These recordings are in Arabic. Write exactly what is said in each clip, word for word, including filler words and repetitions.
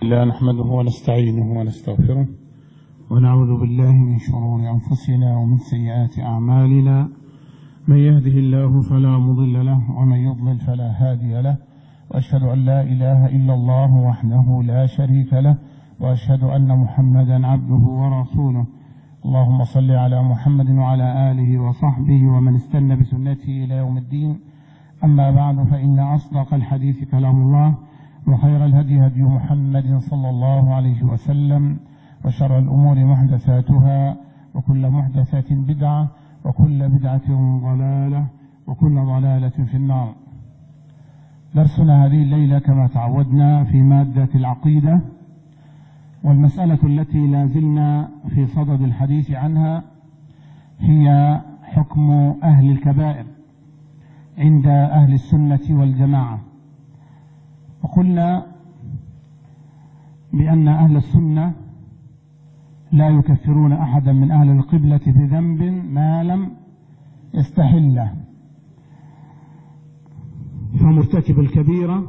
لا نحمده ونستعينه ونستغفره ونعوذ بالله من شرور أنفسنا ومن سيئات أعمالنا، من يهده الله فلا مضل له ومن يضلل فلا هادي له، وأشهد أن لا إله إلا الله وحده لا شريك له، وأشهد أن محمدا عبده ورسوله. اللهم صل على محمد وعلى آله وصحبه ومن استنى بسنته إلى يوم الدين. أما بعد، فإن أصدق الحديث كلام الله، وخير الهدي هدي محمد صلى الله عليه وسلم، وشر الأمور محدثاتها، وكل محدثة بدعة، وكل بدعة ضلالة، وكل ضلالة في النار. درسنا هذه الليلة كما تعودنا في مادة العقيدة، والمسألة التي لا زلنا في صدد الحديث عنها هي حكم أهل الكبائر عند أهل السنة والجماعة. وقلنا بأن أهل السنة لا يكفرون أحدا من أهل القبلة بذنب ما لم يستحله، فمرتكب الكبيرة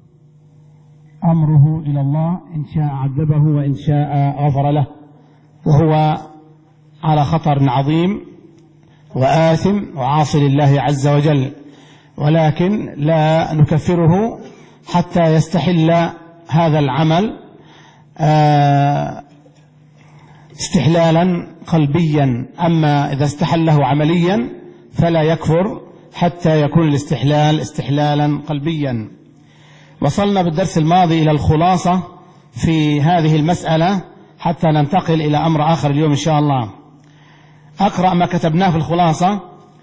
أمره إلى الله، إن شاء عذبه وإن شاء غفر له، وهو على خطر عظيم وآثم وعاصي لله عز وجل، ولكن لا نكفره حتى يستحل هذا العمل استحلالا قلبيا. أما إذا استحله عمليا فلا يكفر حتى يكون الاستحلال استحلالا قلبيا. وصلنا بالدرس الماضي إلى الخلاصة في هذه المسألة حتى ننتقل إلى أمر آخر اليوم إن شاء الله. أقرأ ما كتبناه في الخلاصة.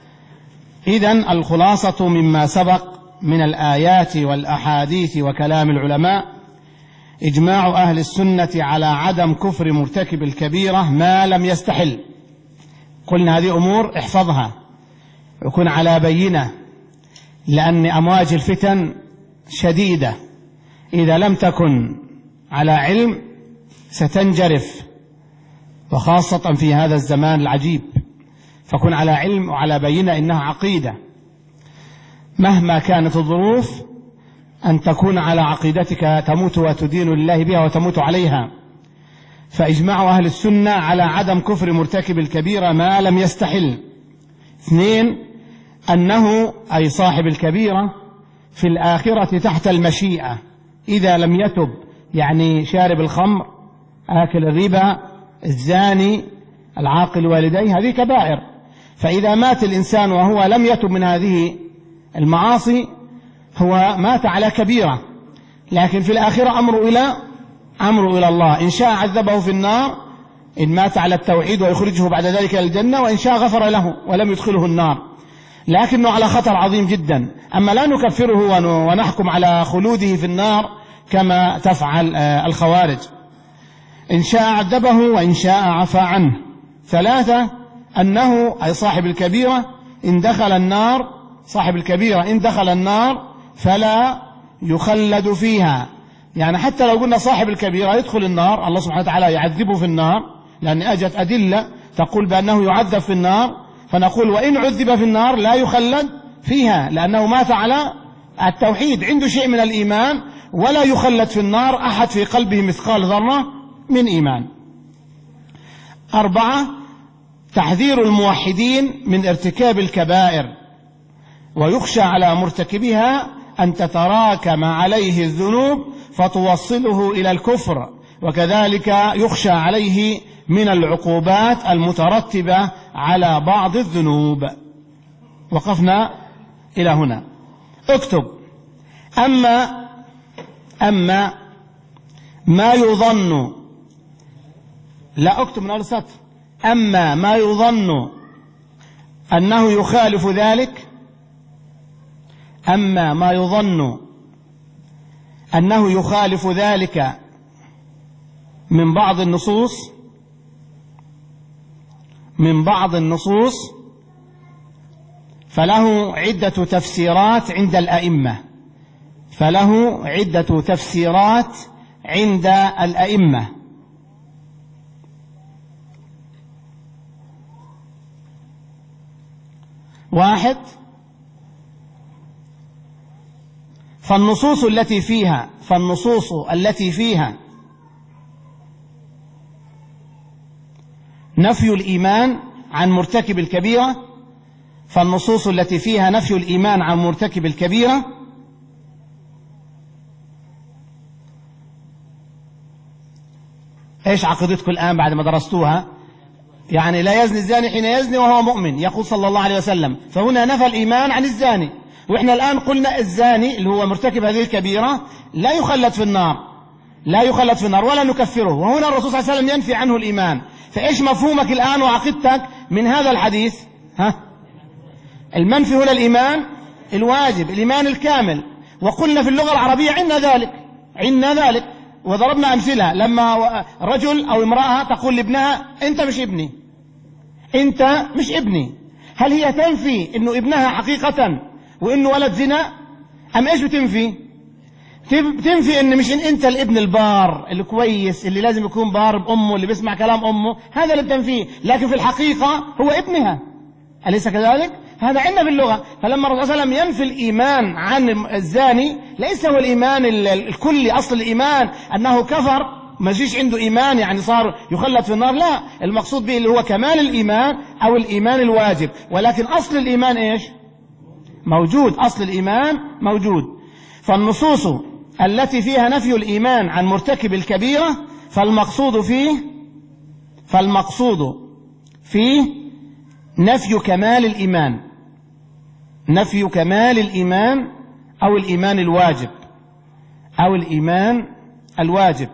إذن الخلاصة مما سبق من الآيات والأحاديث وكلام العلماء: إجماع أهل السنة على عدم كفر مرتكب الكبيرة ما لم يستحل. قلنا هذه أمور احفظها وكن على بينة، لأن أمواج الفتن شديدة، إذا لم تكن على علم ستنجرف، وخاصة في هذا الزمان العجيب، فكن على علم وعلى بينة إنها عقيدة، مهما كانت الظروف أن تكون على عقيدتك، تموت وتدين لله بها وتموت عليها. فإجماع أهل السنة على عدم كفر مرتكب الكبيرة ما لم يستحل. اثنين، أنه أي صاحب الكبيرة في الآخرة تحت المشيئة، إذا لم يتب، يعني شارب الخمر، آكل الربا، الزاني، العاقل والديه، هذه كبائر. فإذا مات الإنسان وهو لم يتب من هذه المعاصي هو مات على كبيرة، لكن في الآخرة أمر إلى أمر إلى الله، إن شاء عذبه في النار إن مات على التوحيد ويخرجه بعد ذلك إلى الجنة، وإن شاء غفر له ولم يدخله النار، لكنه على خطر عظيم جدا. أما لا نكفره ونحكم على خلوده في النار كما تفعل الخوارج، إن شاء عذبه وإن شاء عفى عنه. ثلاثة، أنه أي صاحب الكبيرة إن دخل النار، صاحب الكبيرة إن دخل النار فلا يخلد فيها، يعني حتى لو قلنا صاحب الكبيرة يدخل النار الله سبحانه وتعالى يعذبه في النار، لأن أجت أدلة تقول بأنه يعذب في النار، فنقول وإن عذب في النار لا يخلد فيها، لأنه مات على التوحيد، عنده شيء من الإيمان، ولا يخلد في النار أحد في قلبه مثقال ذرة من إيمان. أربعة، تحذير الموحدين من ارتكاب الكبائر، ويخشى على مرتكبها أن تتراكم عليه الذنوب فتوصله إلى الكفر، وكذلك يخشى عليه من العقوبات المترتبة على بعض الذنوب. وقفنا إلى هنا. اكتب: أما أما ما يظن، لا اكتب من أول سطر، أما ما يظن أنه يخالف ذلك، أما ما يظن أنه يخالف ذلك من بعض النصوص من بعض النصوص فله عدة تفسيرات عند الأئمة فله عدة تفسيرات عند الأئمة. واحد، فالنصوص التي فيها فالنصوص التي فيها نفي الإيمان عن مرتكب الكبيرة، فالنصوص التي فيها نفي الإيمان عن مرتكب الكبيرة إيش عقيدتكم الآن بعد ما درستوها؟ يعني لا يزني الزاني حين يزني وهو مؤمن، يقول صلى الله عليه وسلم، فهنا نفى الإيمان عن الزاني. وإحنا الآن قلنا الزاني اللي هو مرتكب هذه الكبيرة لا يخلد في النار، لا يخلد في النار ولا نكفره، وهنا الرسول صلى الله عليه وسلم ينفي عنه الإيمان. فإيش مفهومك الآن وعقيدتك من هذا الحديث؟ ها؟ المنفي هنا الإيمان الواجب، الإيمان الكامل. وقلنا في اللغة العربية عندنا ذلك، عندنا ذلك وضربنا أمثلة. لما رجل أو امرأة تقول لابنها أنت مش ابني، أنت مش ابني، هل هي تنفي أنه ابنها حقيقة وأنه ولد زنا؟ أم إيش بتنفي؟ بتنفي أن مش إن أنت الابن البار الكويس اللي لازم يكون بار بأمه اللي بيسمع كلام أمه، هذا اللي بتنفيه، لكن في الحقيقة هو ابنها، أليس كذلك؟ هذا عندنا باللغة. فلما الرسول صلى الله عليه وسلم ينفي الإيمان عن الزاني ليس هو الإيمان الكلي، أصل الإيمان أنه كفر ما يجيش عنده إيمان يعني صار يخلد في النار، لا، المقصود به اللي هو كمال الإيمان أو الإيمان الواجب، ولكن أصل الإيمان إيش؟ موجود، أصل الإيمان موجود. فالنصوص التي فيها نفي الإيمان عن مرتكب الكبيرة فالمقصود فيه فالمقصود فيه نفي كمال الإيمان، نفي كمال الإيمان أو الإيمان الواجب أو الإيمان الواجب.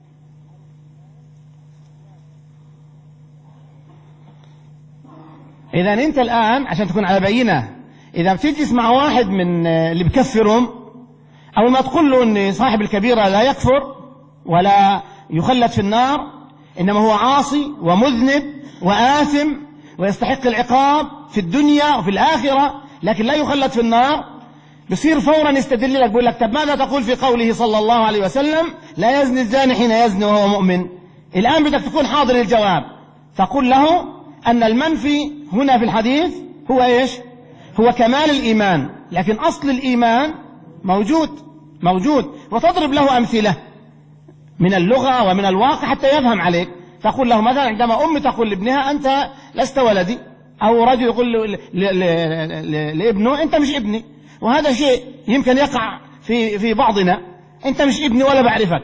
إذا أنت الآن عشان تكون على بينة، إذا بتجلس مع واحد من اللي بكفرهم أو ما تقول له أن صاحب الكبيرة لا يكفر ولا يخلد في النار، إنما هو عاصي ومذنب وآثم ويستحق العقاب في الدنيا وفي الآخرة لكن لا يخلد في النار، بصير فورا يستدل لك بيقول لك طب ماذا تقول في قوله صلى الله عليه وسلم لا يزني الزاني حين يزني وهو مؤمن؟ الآن بدك تكون حاضر الجواب، تقول له أن المنفي هنا في الحديث هو إيش؟ هو كمال الإيمان، لكن أصل الإيمان موجود موجود وتضرب له أمثلة من اللغة ومن الواقع حتى يفهم عليك. تقول له مثلا عندما أم تقول لابنها أنت لست ولدي، أو رجل يقول لابنه أنت مش ابني، وهذا شيء يمكن يقع في في بعضنا، أنت مش ابني ولا بعرفك،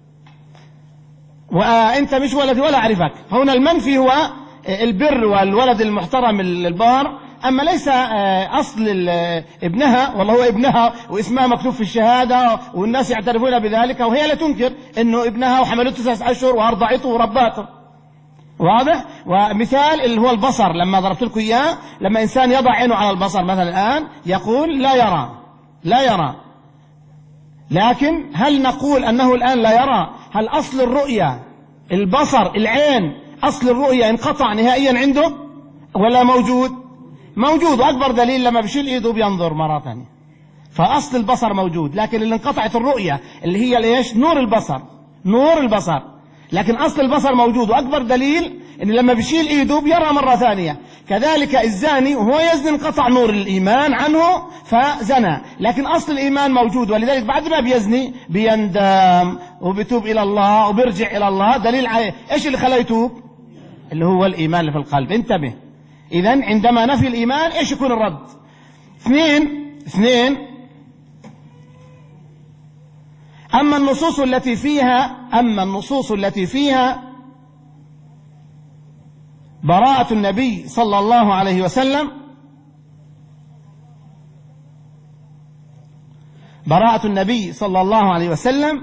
وأنت مش ولدي ولا أعرفك. هنا المنفي هو البر والولد المحترم البار، أما ليس أصل ابنها والله هو ابنها واسمها مكتوب في الشهادة والناس يعترفون بذلك وهي لا تنكر أنه ابنها وحملته تسعة أشهر وأرضعته ورباته. واضح؟ ومثال اللي هو البصر لما ضربت لكم إياه، لما إنسان يضع عينه على البصر مثلا الآن يقول لا يرى لا يرى، لكن هل نقول أنه الآن لا يرى؟ هل أصل الرؤية البصر العين أصل الرؤية انقطع نهائيا عنده ولا موجود؟ موجود، وأكبر دليل لما بشيل إيده بينظر مرة ثانية، فأصل البصر موجود، لكن اللي انقطعت الرؤية اللي هي ليش؟ نور البصر، نور البصر، لكن أصل البصر موجود، وأكبر دليل إن لما بشيل إيده بيرى مرة ثانية. كذلك الزاني وهو يزني انقطع نور الإيمان عنه فزنى، لكن أصل الإيمان موجود، ولذلك بعد ما بيزني بيندم وبيتوب إلى الله وبيرجع إلى الله، دليل عليه. إيش اللي خلاه يتوب؟ اللي هو الإيمان اللي في القلب. انتبه، إذن عندما نفي الإيمان إيش يكون الرد؟ اثنين اثنين أما النصوص التي فيها أما النصوص التي فيها براءة النبي صلى الله عليه وسلم براءة النبي صلى الله عليه وسلم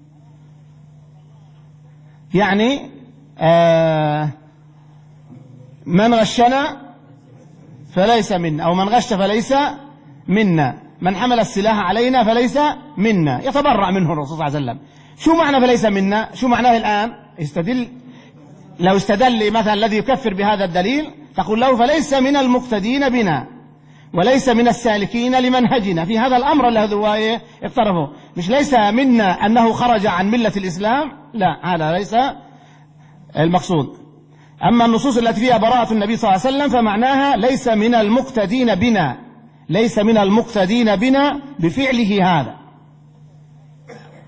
يعني آه من غشنا فليس منا، أو من غش فليس منا، من حمل السلاح علينا فليس منا، يتبرأ منه الرسول صلى الله عليه وسلم. شو معنى فليس منا؟ شو معناه الآن؟ استدل، لو استدل مثلا الذي يكفر بهذا الدليل تقول له فليس من المقتدين بنا وليس من السالكين لمنهجنا في هذا الأمر الذي هو اقترفه. مش ليس منا أنه خرج عن ملة الإسلام، لا، هذا ليس المقصود. أما النصوص التي فيها براءة النبي صلى الله عليه وسلم فمعناها ليس من المقتدين بنا، ليس من المقتدين بنا بفعله هذا،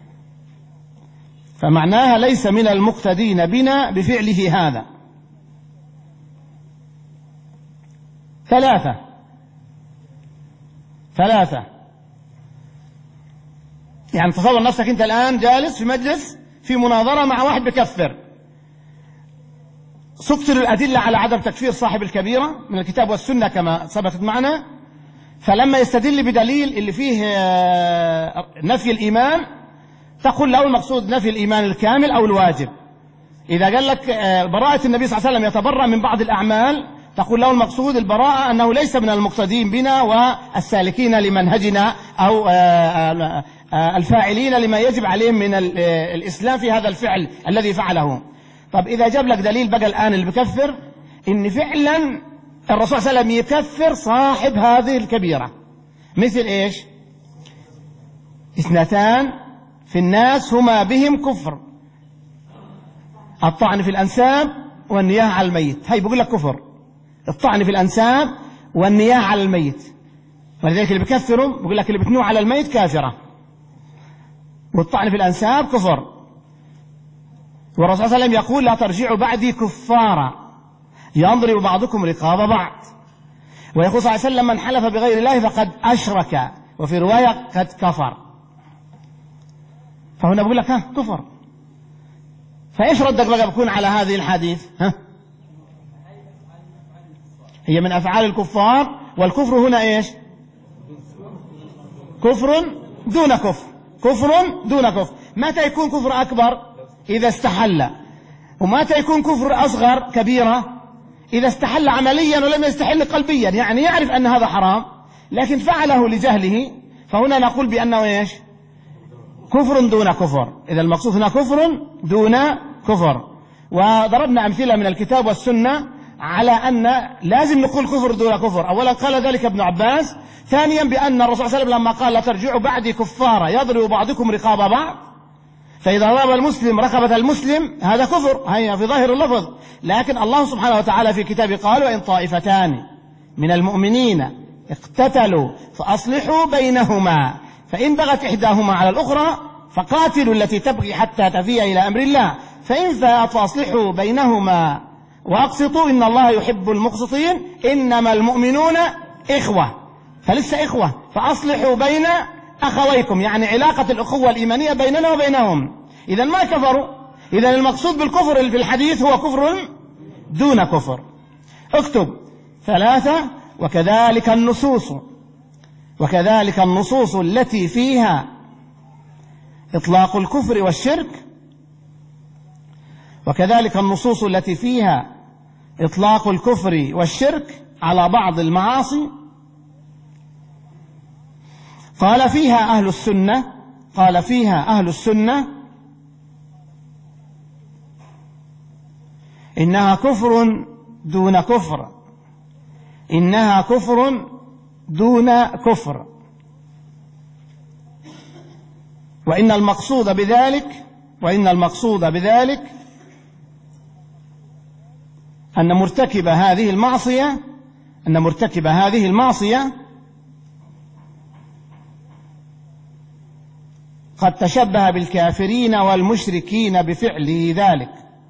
فمعناها ليس من المقتدين بنا بفعله هذا. ثلاثة ثلاثة يعني تصور نفسك أنت الآن جالس في مجلس في مناظرة مع واحد بكفر، سكتر الأدلة على عدم تكفير صاحب الكبيرة من الكتاب والسنة كما ثبتت معنا، فلما يستدل بدليل اللي فيه نفي الإيمان تقول له المقصود نفي الإيمان الكامل أو الواجب. إذا قال لك براءة النبي صلى الله عليه وسلم يتبرأ من بعض الأعمال تقول له المقصود البراءة أنه ليس من المقتدين بنا والسالكين لمنهجنا أو الفاعلين لما يجب عليهم من الإسلام في هذا الفعل الذي فعله. طب إذا جاب لك دليل بقى الآن اللي بكفر إن فعلا الرسول صلى الله عليه وسلم يكفر صاحب هذه الكبيرة، مثل إيش؟ اثنتان في الناس هما بهم كفر، الطعن في الأنساب والنياح على الميت. هاي بقول لك كفر، الطعن في الأنساب والنياح على الميت، ولذلك اللي بكفرهم بقول لك اللي بتنوع على الميت كافرة، والطعن في الأنساب كفر. والرسول صلى الله عليه وسلم يقول لا ترجعوا بعدي كفارا يضرب بعضكم رقاب بعض. ويقول صلى الله عليه وسلم من حلف بغير الله فقد أشرك، وفي رواية قد كفر. فهنا بقول لك ها كفر. فإيش ردك بقى بكون على هذه الحديث؟ ها هي من أفعال الكفار، والكفر هنا إيش؟ كفر دون كفر، كفر دون كفر. متى يكون كفر أكبر؟ إذا استحل. ومتى يكون كفر أصغر كبيرة؟ إذا استحل عمليا ولم يستحل قلبيا، يعني يعرف أن هذا حرام لكن فعله لجهله، فهنا نقول بأنه إيش؟ كفر دون كفر. إذا المقصود هنا كفر دون كفر. وضربنا أمثلة من الكتاب والسنة على أن لازم نقول كفر دون كفر. أولا قال ذلك ابن عباس، ثانيا بأن الرسول صلى الله عليه وسلم لما قال لا ترجعوا بعدي كفارا يضرب بعضكم رقاب بعض، فإذا ضرب المسلم رقبة المسلم هذا كفر، هي في ظاهر اللفظ. لكن الله سبحانه وتعالى في كتابه قال وإن طائفتان من المؤمنين اقتتلوا فأصلحوا بينهما فإن بغت إحداهما على الأخرى فقاتلوا التي تبغي حتى تفيء إلى أمر الله فإن فاءت فأصلحوا بينهما وأقسطوا إن الله يحب المقسطين إنما المؤمنون إخوة، فلسه إخوة، فأصلحوا بين أخويكم، يعني علاقة الأخوة الإيمانية بيننا وبينهم. إذا ما كفروا. إذا المقصود بالكفر اللي في الحديث هو كفر دون كفر. اكتب ثلاثة. وكذلك النصوص وكذلك النصوص التي فيها إطلاق الكفر والشرك وكذلك النصوص التي فيها إطلاق الكفر والشرك على بعض المعاصي. قال فيها أهل السنة قال فيها أهل السنة إنها كفر دون كفر إنها كفر دون كفر وإن المقصود بذلك وإن المقصود بذلك أن مرتكب هذه المعصية أن مرتكب هذه المعصية قد تشبه بالكافرين والمشركين بفعله ذلك.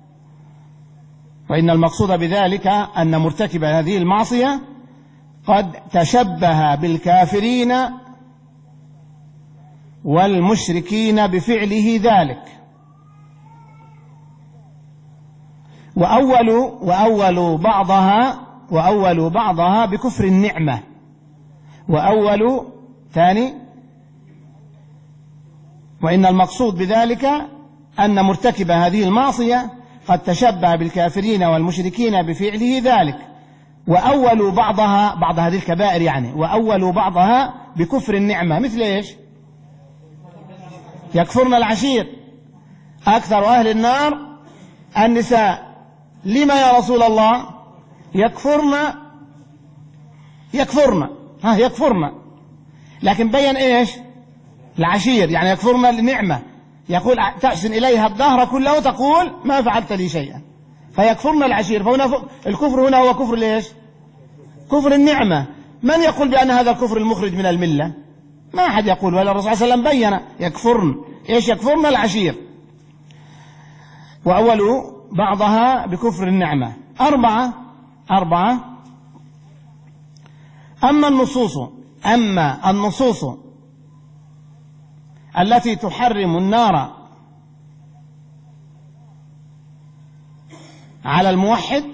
وإن المقصود بذلك أن مرتكب هذه المعصية قد تشبه بالكافرين والمشركين بفعله ذلك. وأول وأول بعضها وأول بعضها بكفر النعمة وأول ثاني وإن المقصود بذلك أن مرتكب هذه المعصية قد تشبه بالكافرين والمشركين بفعله ذلك. وأول بعضها بعض هذه الكبائر يعني وأول بعضها بكفر النعمة، مثل إيش؟ يكفرن العشير، أكثر أهل النار النساء. لما يا رسول الله؟ يكفرن يكفرن ها يكفرن لكن بين إيش؟ العشير، يعني يكفرن النعمة، يقول تحسن إليها الدهر كله تقول ما فعلت لي شيئا، فيكفرن العشير. فهنا الكفر هنا هو كفر ليش؟ كفر النعمة. من يقول بأن هذا الكفر المخرج من الملة؟ ما أحد يقول، ولا الرسول صلى الله عليه وسلم بين يكفرن إيش؟ يكفرن العشير. وأول بعضها بكفر النعمة. أربعة أربعة أما النصوص أما النصوص التي تحرم النار على الموحد،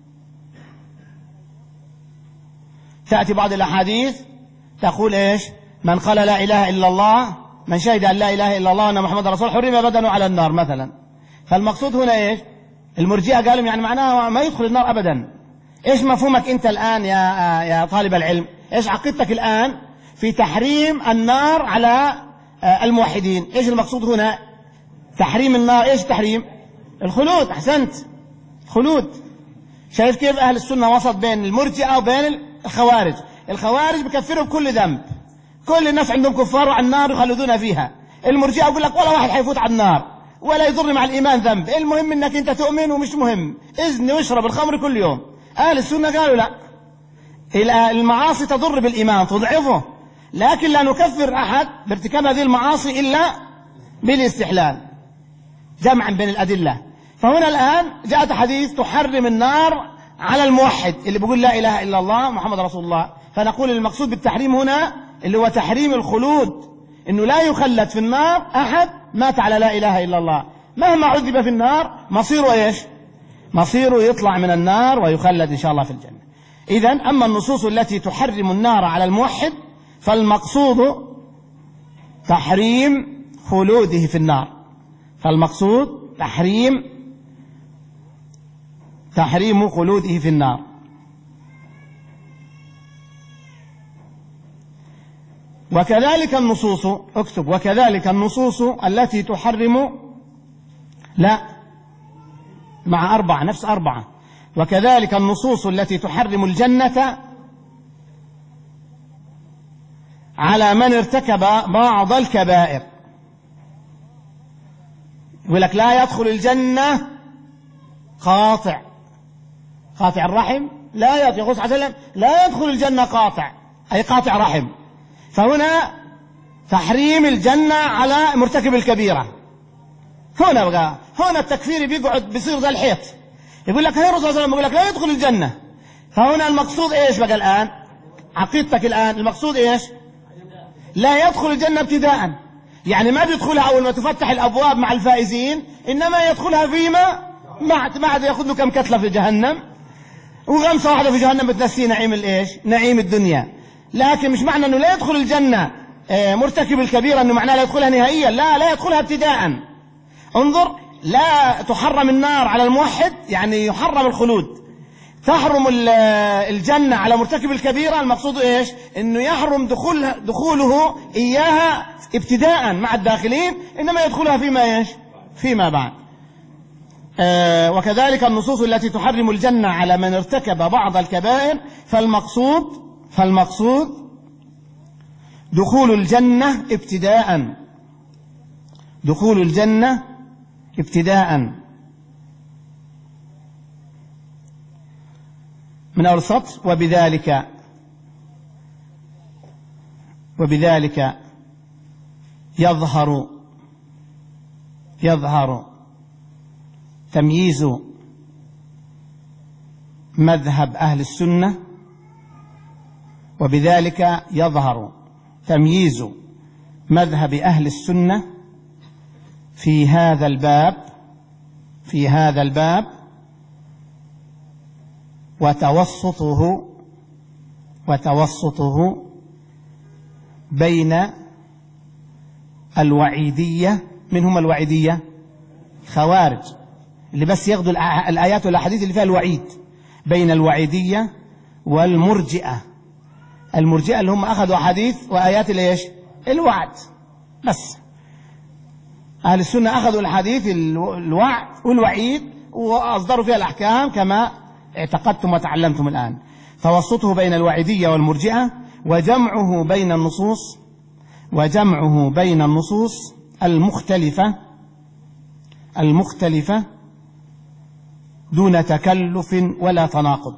تأتي بعض الأحاديث تقول إيش؟ من قال لا إله إلا الله، من شهد أن لا إله إلا الله وأن محمد رسول حرم بدنه على النار مثلا. فالمقصود هنا إيش؟ المرجئة قالوا يعني معناها ما يدخل النار أبدا. إيش مفهومك أنت الآن يا يا طالب العلم؟ إيش عقيدتك الآن في تحريم النار على الموحدين؟ إيش المقصود هنا؟ تحريم النار. إيش تحريم؟ الخلود. أحسنت، خلود. شايف كيف أهل السنة وسط بين المرجئة وبين الخوارج؟ الخوارج بكفروا بكل ذنب، كل الناس عندهم كفار وعلى النار يخلدون فيها. المرجئة يقول لك ولا واحد حيفوت على النار ولا يضر مع الإيمان ذنب، المهم انك انت تؤمن ومش مهم اذن واشرب الخمر كل يوم. أهل السنة قالوا لا، المعاصي تضر بالإيمان تضعفه، لكن لا نكفر أحد بارتكاب هذه المعاصي إلا بالاستحلال جمعا بين الأدلة. فهنا الآن جاءت حديث تحرم النار على الموحد اللي بيقول لا إله إلا الله محمد رسول الله. فنقول المقصود بالتحريم هنا اللي هو تحريم الخلود، إنه لا يخلد في النار أحد مات على لا إله إلا الله، مهما عذب في النار مصيره إيش؟ مصيره يطلع من النار ويخلد إن شاء الله في الجنة. إذن أما النصوص التي تحرم النار على الموحد فالمقصود تحريم خلوده في النار، فالمقصود تحريم تحريم خلوده في النار. وكذلك النصوص، اكتب، وكذلك النصوص التي تحرم، لا مع أربعة، نفس أربعة. وكذلك النصوص التي تحرم الجنة على من ارتكب بعض الكبائر. يقول لك لا يدخل الجنة قاطع، قاطع الرحم لا يدخل، يقول صلى الله عليه وسلم لا يدخل الجنة قاطع، أي قاطع رحم. فهنا تحريم الجنة على مرتكب الكبيرة. هنا بقى هنا التكفير بيقعد بيصير زي الحيط، يقول لك هي الرسول صلى الله عليه وسلم يقول لك لا يدخل الجنة. فهنا المقصود ايش بقى الآن؟ عقيدتك الآن المقصود ايش؟ لا يدخل الجنة ابتداء، يعني ما بيدخلها أول ما تفتح الأبواب مع الفائزين، إنما يدخلها فيما بعد، بعد يأخذ له كم كتلة في جهنم وغمسة واحدة في جهنم بتنسيه نعيم الايش؟ نعيم الدنيا. لكن مش معنى انه لا يدخل الجنة مرتكب الكبيرة انه معناه لا يدخلها نهائيا، لا لا يدخلها ابتداء. انظر، لا تحرم النار على الموحد يعني يحرم الخلود، تحرم الجنة على مرتكب الكبيرة، المقصود ايش؟ انه يحرم دخول دخوله اياها ابتداء مع الداخلين، انما يدخلها فيما ايش؟ فيما بعد. آه وكذلك النصوص التي تحرم الجنة على من ارتكب بعض الكبائر فالمقصود فالمقصود دخول الجنة ابتداء، دخول الجنة ابتداء. من أول سطر، وبذلك وبذلك يظهر يظهر تمييز مذهب أهل السنة وبذلك يظهر تمييز مذهب أهل السنة في هذا الباب في هذا الباب وتوسطه وتوسطه بين الوعيدية، من هم الوعيدية؟ خوارج اللي بس ياخذوا الآيات والأحاديث اللي فيها الوعيد، بين الوعيدية والمرجئة. المرجئة اللي هم أخذوا أحاديث وآيات ليش؟ الوعد بس. أهل السنة أخذوا الحديث الوعد والوعيد وأصدروا فيها الأحكام كما اعتقدتم وتعلمتم الآن. توسطه بين الوعيدية والمرجئة وجمعه بين النصوص وجمعه بين النصوص المختلفة المختلفة دون تكلف ولا تناقض،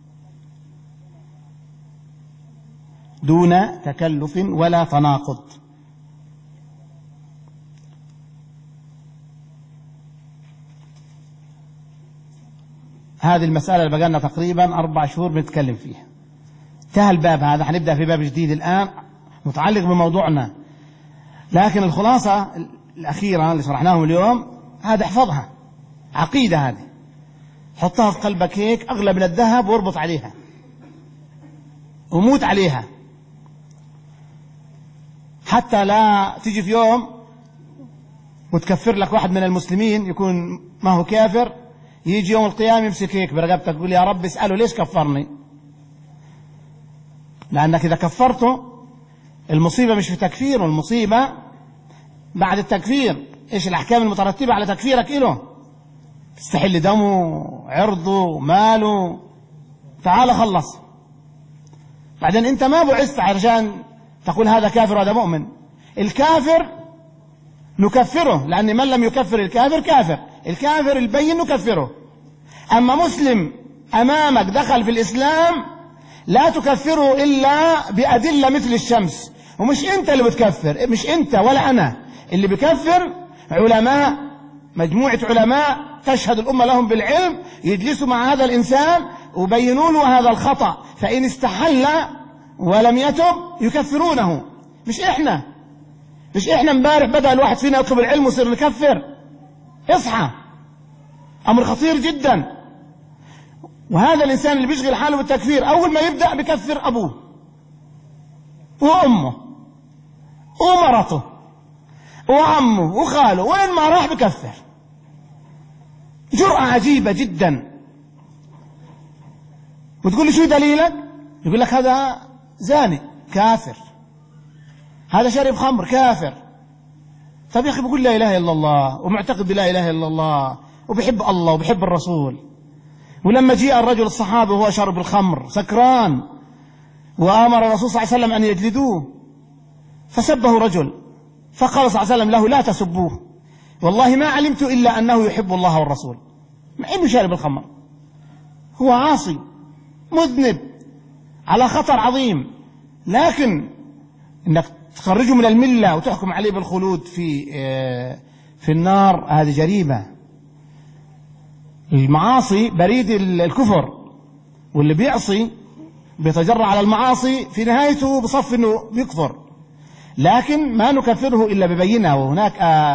دون تكلف ولا تناقض. هذه المسألة اللي بقالنا تقريبا أربع شهور بنتكلم فيها، انتهى الباب هذا، حنبدأ في باب جديد الآن متعلق بموضوعنا. لكن الخلاصة الأخيرة اللي شرحناهم اليوم هذا احفظها، عقيدة هذه، حطها في قلبك هيك أغلى من الذهب واربط عليها وموت عليها، حتى لا تيجي في يوم وتكفر لك واحد من المسلمين يكون ما هو كافر، يجي يوم القيامة يمسك هيك برقبتك يقول يا رب اسأله ليش كفرني. لأنك إذا كفرته المصيبة مش في تكفيره، المصيبة بعد التكفير. إيش الأحكام المترتبة على تكفيرك إله؟ تستحل دمه، عرضه، ماله، تعال خلص. بعدين أنت ما بعثت عشان تقول هذا كافر وهذا مؤمن. الكافر نكفره، لأن من لم يكفر الكافر كافر، الكافر البين نكفره. أما مسلم أمامك دخل في الإسلام لا تكفره إلا بأدلة مثل الشمس. ومش أنت اللي بتكفر، مش أنت ولا أنا اللي بكفر، علماء، مجموعة علماء تشهد الأمة لهم بالعلم، يجلسوا مع هذا الإنسان وبينوا له هذا الخطأ، فإن استحل ولم يتب يكفرونه. مش إحنا مش إحنا امبارح بدأ الواحد فينا يطلب العلم ويصير نكفر. اصحى، أمر خطير جدا. وهذا الإنسان اللي بيشغل حاله بالتكفير أول ما يبدأ بكفر أبوه وأمه ومرته وعمه وخاله، وين ما راح بكفر. جرأة عجيبة جدا. وتقول لي شو دليلك؟ يقول لك هذا زاني كافر، هذا شارب خمر كافر. طب يا أخي بقول لا إله إلا الله ومعتقد بلا إله إلا الله وبحب الله وبحب الرسول. ولما جاء الرجل الصحابي وهو شرب الخمر سكران وآمر الرسول صلى الله عليه وسلم أن يجلدوه، فسبه رجل، فقال صلى الله عليه وسلم له لا تسبوه، والله ما علمت إلا أنه يحب الله والرسول. مع أنه شارب الخمر، هو عاصي مذنب على خطر عظيم، لكن انك تخرجه من الملة وتحكم عليه بالخلود في في النار هذه جريمة. المعاصي بريد الكفر، واللي بيعصي بيتجرع على المعاصي في نهايته بصف انه بيكفر. لكن ما نكفره الا ببينه. وهناك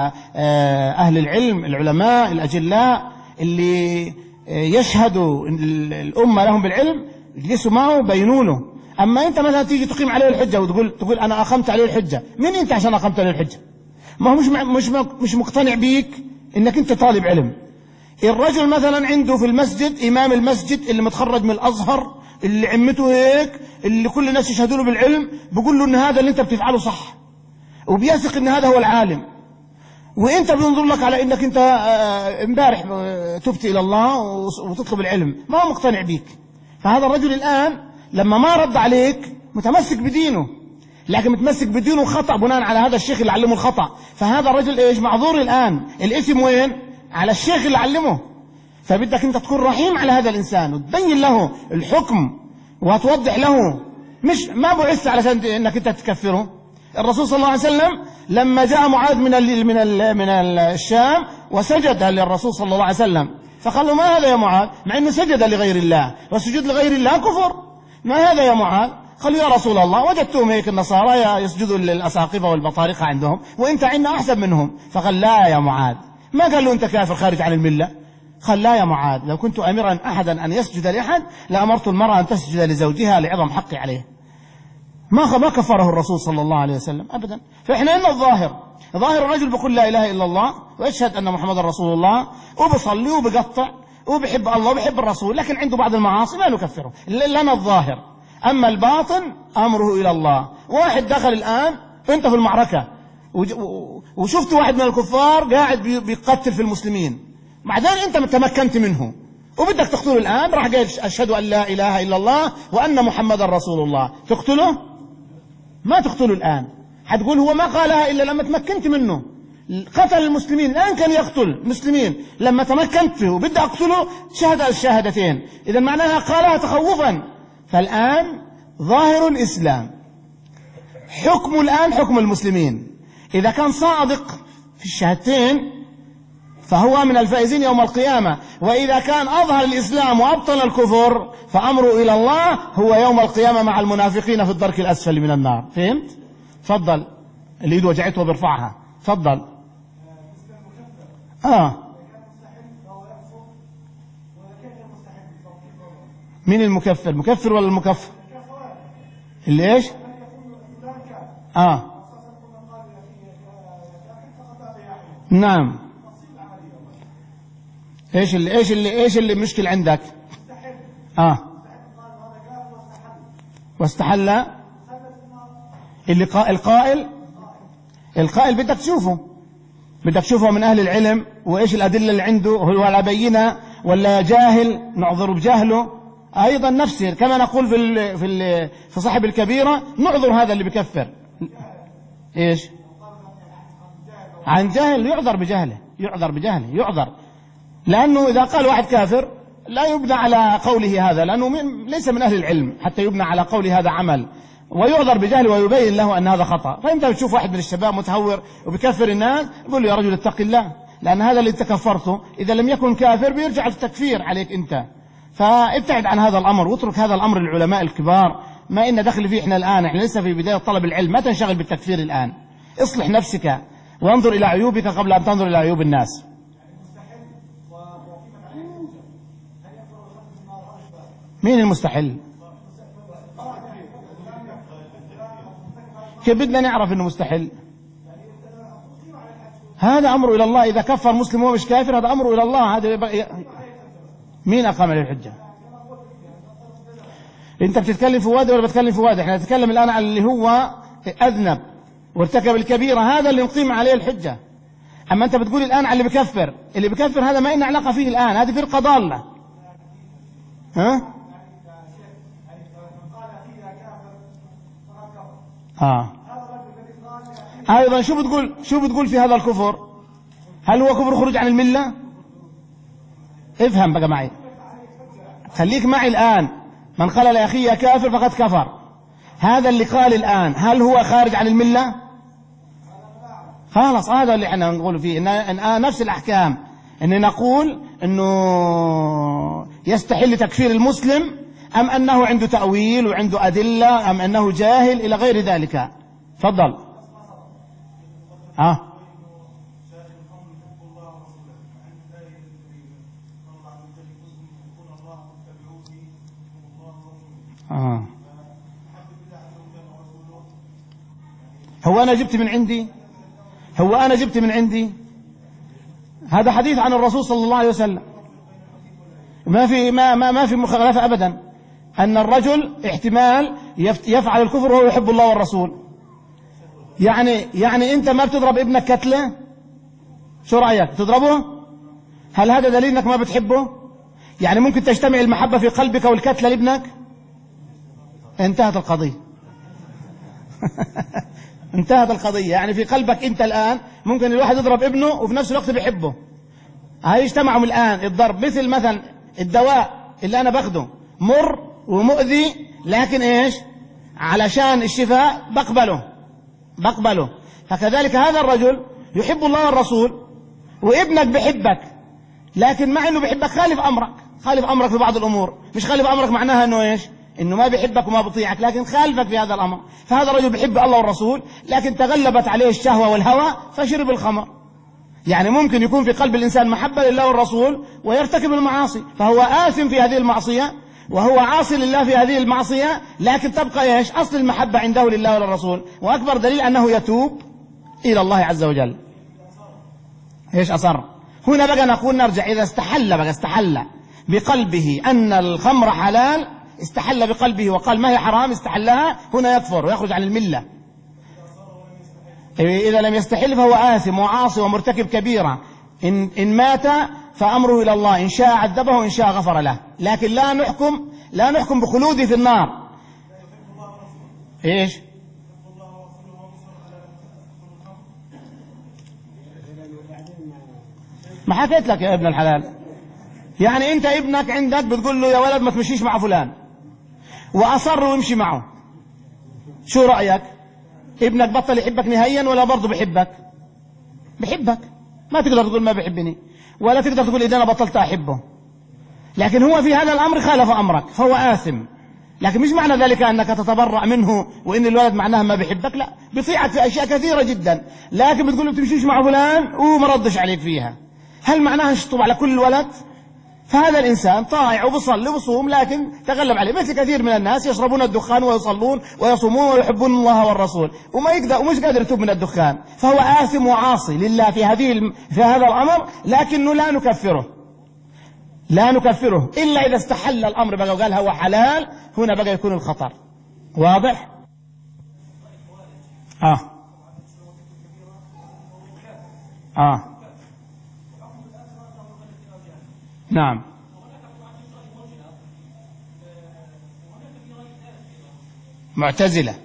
اهل العلم العلماء الاجلاء اللي يشهدوا الامه لهم بالعلم يجلسوا معه بينوا له. اما انت مثلا تيجي تقيم عليه الحجه وتقول تقول انا اقمت عليه الحجه، مين انت عشان اقمت عليه الحجه؟ ما هو مش مش مش مقتنع بيك انك انت طالب علم. الرجل مثلا عنده في المسجد امام المسجد اللي متخرج من الازهر، اللي عمته هيك، اللي كل الناس يشهدوا له بالعلم، بيقول له ان هذا اللي انت بتفعله صح، وبيثق ان هذا هو العالم. وانت بينظر لك على انك انت امبارح تبت الى الله وتطلب العلم، ما هو مقتنع بيك. فهذا الرجل الان لما ما رد عليك متمسك بدينه، لكن متمسك بدينه خطأ بناء على هذا الشيخ اللي علمه الخطأ. فهذا الرجل ايش معذور الان، الاسم وين؟ على الشيخ اللي علمه. فبدك انت تكون رحيم على هذا الانسان وتبين له الحكم وتوضح له، مش ما بعثت علشان انك انت تكفره. الرسول صلى الله عليه وسلم لما جاء معاذ من ال من ال من الشام وسجد للرسول صلى الله عليه وسلم، فقال له ما هذا يا معاذ؟ مع انه سجد لغير الله، والسجود لغير الله كفر. ما هذا يا معاذ؟ قال يا رسول الله وجدتهم هيك النصارى يسجدوا للأساقفة والبطارقة عندهم، وانت عندنا احسن منهم. فقال لا يا معاذ، ما قال له انت كافر خارج عن المله، قال لا يا معاذ، لو كنت امرا احدا ان يسجد لاحد لامرت المراه ان تسجد لزوجها لعظم حقي عليه. ما ما كفره الرسول صلى الله عليه وسلم ابدا. فاحنا لنا الظاهر، ظاهر الرجل بيقول لا اله الا الله ويشهد ان محمد رسول الله وبصلي وبقطع وبحب الله وبحب الرسول، لكن عنده بعض المعاصي ما نكفره، لنا الظاهر. اما الباطن امره الى الله. واحد دخل الان انت في المعركه وشفت واحد من الكفار قاعد بيقتل في المسلمين، بعدين انت تمكنت منه وبدك تقتله الان، راح قال اشهد ان لا اله الا الله وان محمدا رسول الله، تقتله؟ ما تقتله الان، حتقول هو ما قالها الا لما تمكنت منه. قتل المسلمين، الان كان يقتل المسلمين، لما تمكنت وبدي اقتله شهد الشهادتين، اذا معناها قالها تخوفا. فالان ظاهر الاسلام، حكم الان حكم المسلمين. إذا كان صادق في الشهادتين فهو من الفائزين يوم القيامة. وإذا كان أظهر الإسلام وأبطل الكفر فأمره إلى الله هو يوم القيامة مع المنافقين في الدرك الأسفل من النار. فهمت؟ تفضل. اللي يد وجعته بيرفعها. تفضل. آه مين المكفر؟ مكفر ولا المكفر؟ اللي إيش؟ آه نعم. ايش اللي ايش اللي ايش اللي مشكل عندك؟ اه واستحل اللي قا... القائل القائل بدك تشوفه بدك تشوفه من اهل العلم، وايش الادله اللي عنده، هو على بينه ولا جاهل نعذر بجهله. ايضا نفسه كما نقول في ال... في ال... في صاحب الكبيره نعذر هذا اللي بكفر. ايش؟ عن جهل يعذر بجهله، يعذر بجهله يعذر، لأنه إذا قال واحد كافر لا يبنى على قوله هذا، لأنه من ليس من أهل العلم حتى يبنى على قوله هذا عمل، ويعذر بجهله ويبين له أن هذا خطأ. فأنت بتشوف واحد من الشباب متهور وبكفر الناس، يقول له يا رجل اتق الله، لأن هذا اللي انت كفرته إذا لم يكن كافر بيرجع التكفير عليك أنت. فابتعد عن هذا الأمر واترك هذا الأمر للعلماء الكبار، ما إن دخل فيه إحنا الآن، إحنا لسه في بداية طلب العلم، ما تنشغل بالتكفير الآن. اصلح نفسك وانظر إلى عيوبك قبل أن تنظر إلى عيوب الناس. مين المستحل؟ كيف بدنا نعرف انه مستحل؟ هذا امره الى الله. اذا كفر مسلم وهو مش كافر هذا امره الى الله. هذا يبقى... مين اقام عليه الحجه؟ انت بتتكلم في وادي ولا بتتكلم في وادي؟ احنا نتكلم الان على اللي هو اذنب وارتكب الكبيره، هذا اللي نقيم عليه الحجه. اما انت بتقول الان على اللي بكفر، اللي بكفر هذا ما لنا علاقه فيه الان، هذه فرقه ضاله. ها؟ آه. أيضا شو بتقول شو بتقول في هذا الكفر؟ هل هو كفر خروج عن الملة؟ افهم بقى معي، خليك معي الآن. من قال لأخيه يا كافر فقد كفر، هذا اللي قال الآن هل هو خارج عن الملة؟ خلاص هذا اللي احنا نقول فيه إن, إن نفس الأحكام، إن نقول إنه يستحل تكفير المسلم أم أنه عنده تأويل وعنده أدلة أم أنه جاهل إلى غير ذلك. تفضل. آه. آه. هو أنا جبت من عندي هو أنا جبت من عندي هذا حديث عن الرسول صلى الله عليه وسلم، ما في ما ما ما في مخالفة أبدا، أن الرجل احتمال يفعل الكفر وهو يحب الله والرسول. يعني يعني أنت ما بتضرب ابنك كتلة، شو رأيك؟ تضربه؟ هل هذا دليل أنك ما بتحبه؟ يعني ممكن تجتمع المحبة في قلبك والكتلة لابنك؟ انتهت القضية. انتهت القضية. يعني في قلبك أنت الآن ممكن الواحد يضرب ابنه وفي نفس الوقت بيحبه، هاي اجتمعوا الآن الضرب. مثل مثلا الدواء اللي أنا باخده مر ومؤذي، لكن إيش علشان الشفاء بقبله بقبله فكذلك هذا الرجل يحب الله والرسول وابنك بحبك، لكن مع أنه بحبك خالف أمرك خالف أمرك في بعض الأمور. مش خالف أمرك معناها أنه إيش إنه ما بيحبك وما بيطيعك، لكن خالفك في هذا الأمر. فهذا الرجل بيحب الله والرسول لكن تغلبت عليه الشهوة والهوى فشرب الخمر. يعني ممكن يكون في قلب الإنسان محبة لله والرسول ويرتكب المعاصي، فهو آثم في هذه المعصية وهو عاصي لله في هذه المعصية، لكن تبقى إيش أصل المحبة عنده لله وللرسول. وأكبر دليل أنه يتوب إلى الله عز وجل. إيش أصر؟ هنا بقى نقول نرجع، إذا استحل بقى استحل بقلبه أن الخمر حلال، استحل بقلبه وقال ما هي حرام استحلها، هنا يكفر ويخرج عن الملة. إذا لم يستحل فهو آثم وعاصي ومرتكب كبيرة. إن, إن مات فأمره إلى الله، إن شاء عذبه وإن شاء غفر له، لكن لا نحكم لا نحكم بخلوده في النار. إيش ما حكيت لك يا ابن الحلال؟ يعني أنت ابنك عندك بتقول له يا ولد ما تمشيش مع فلان، وأصر ويمشي معه، شو رأيك؟ ابنك بطل يحبك نهائيا ولا برضه بحبك؟ بحبك، ما تقدر تقول ما بحبني. ولا تقدر تقول إذا أنا بطلت أحبه، لكن هو في هذا الأمر خالف أمرك فهو آثم. لكن مش معنى ذلك أنك تتبرأ منه وإن الولد معناها ما بيحبك، لا، بيطيعك في أشياء كثيرة جدا، لكن بتقول له بتمشيش مع فلان وما ردش عليك فيها، هل معناها نشطب على كل الولد؟ فهذا الإنسان طائع وبصلي وبصوم لكن تغلب عليه، مثل كثير من الناس يشربون الدخان ويصلون ويصومون ويحبون الله والرسول وما يقدر ومش قادر يتوب من الدخان، فهو آثم وعاصي لله في هذه الم... في هذا الأمر، لكنه لا نكفره لا نكفره إلا إذا استحل الأمر بقى وقال هو حلال، هنا بقى يكون الخطر واضح. آه آه نعم. معتزلة،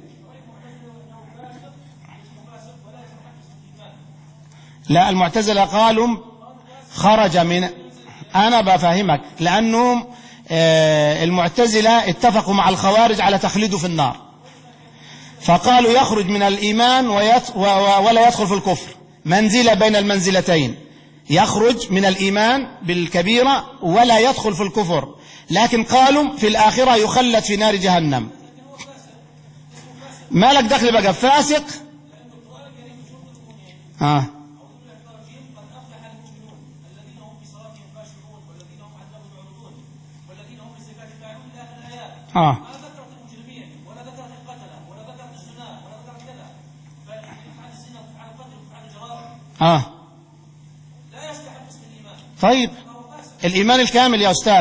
لا، المعتزلة قالوا خرج من، أنا بفهمك، لأنهم المعتزلة اتفقوا مع الخوارج على تخليده في النار، فقالوا يخرج من الإيمان ولا يدخل في الكفر، منزلة بين المنزلتين، يخرج من الإيمان بالكبيرة ولا يدخل في الكفر، لكن قالوا في الآخرة يخلد في نار جهنم. ما لك دخل بقى فاسق. آه. آه. آه. طيب الإيمان الكامل يا أستاذ،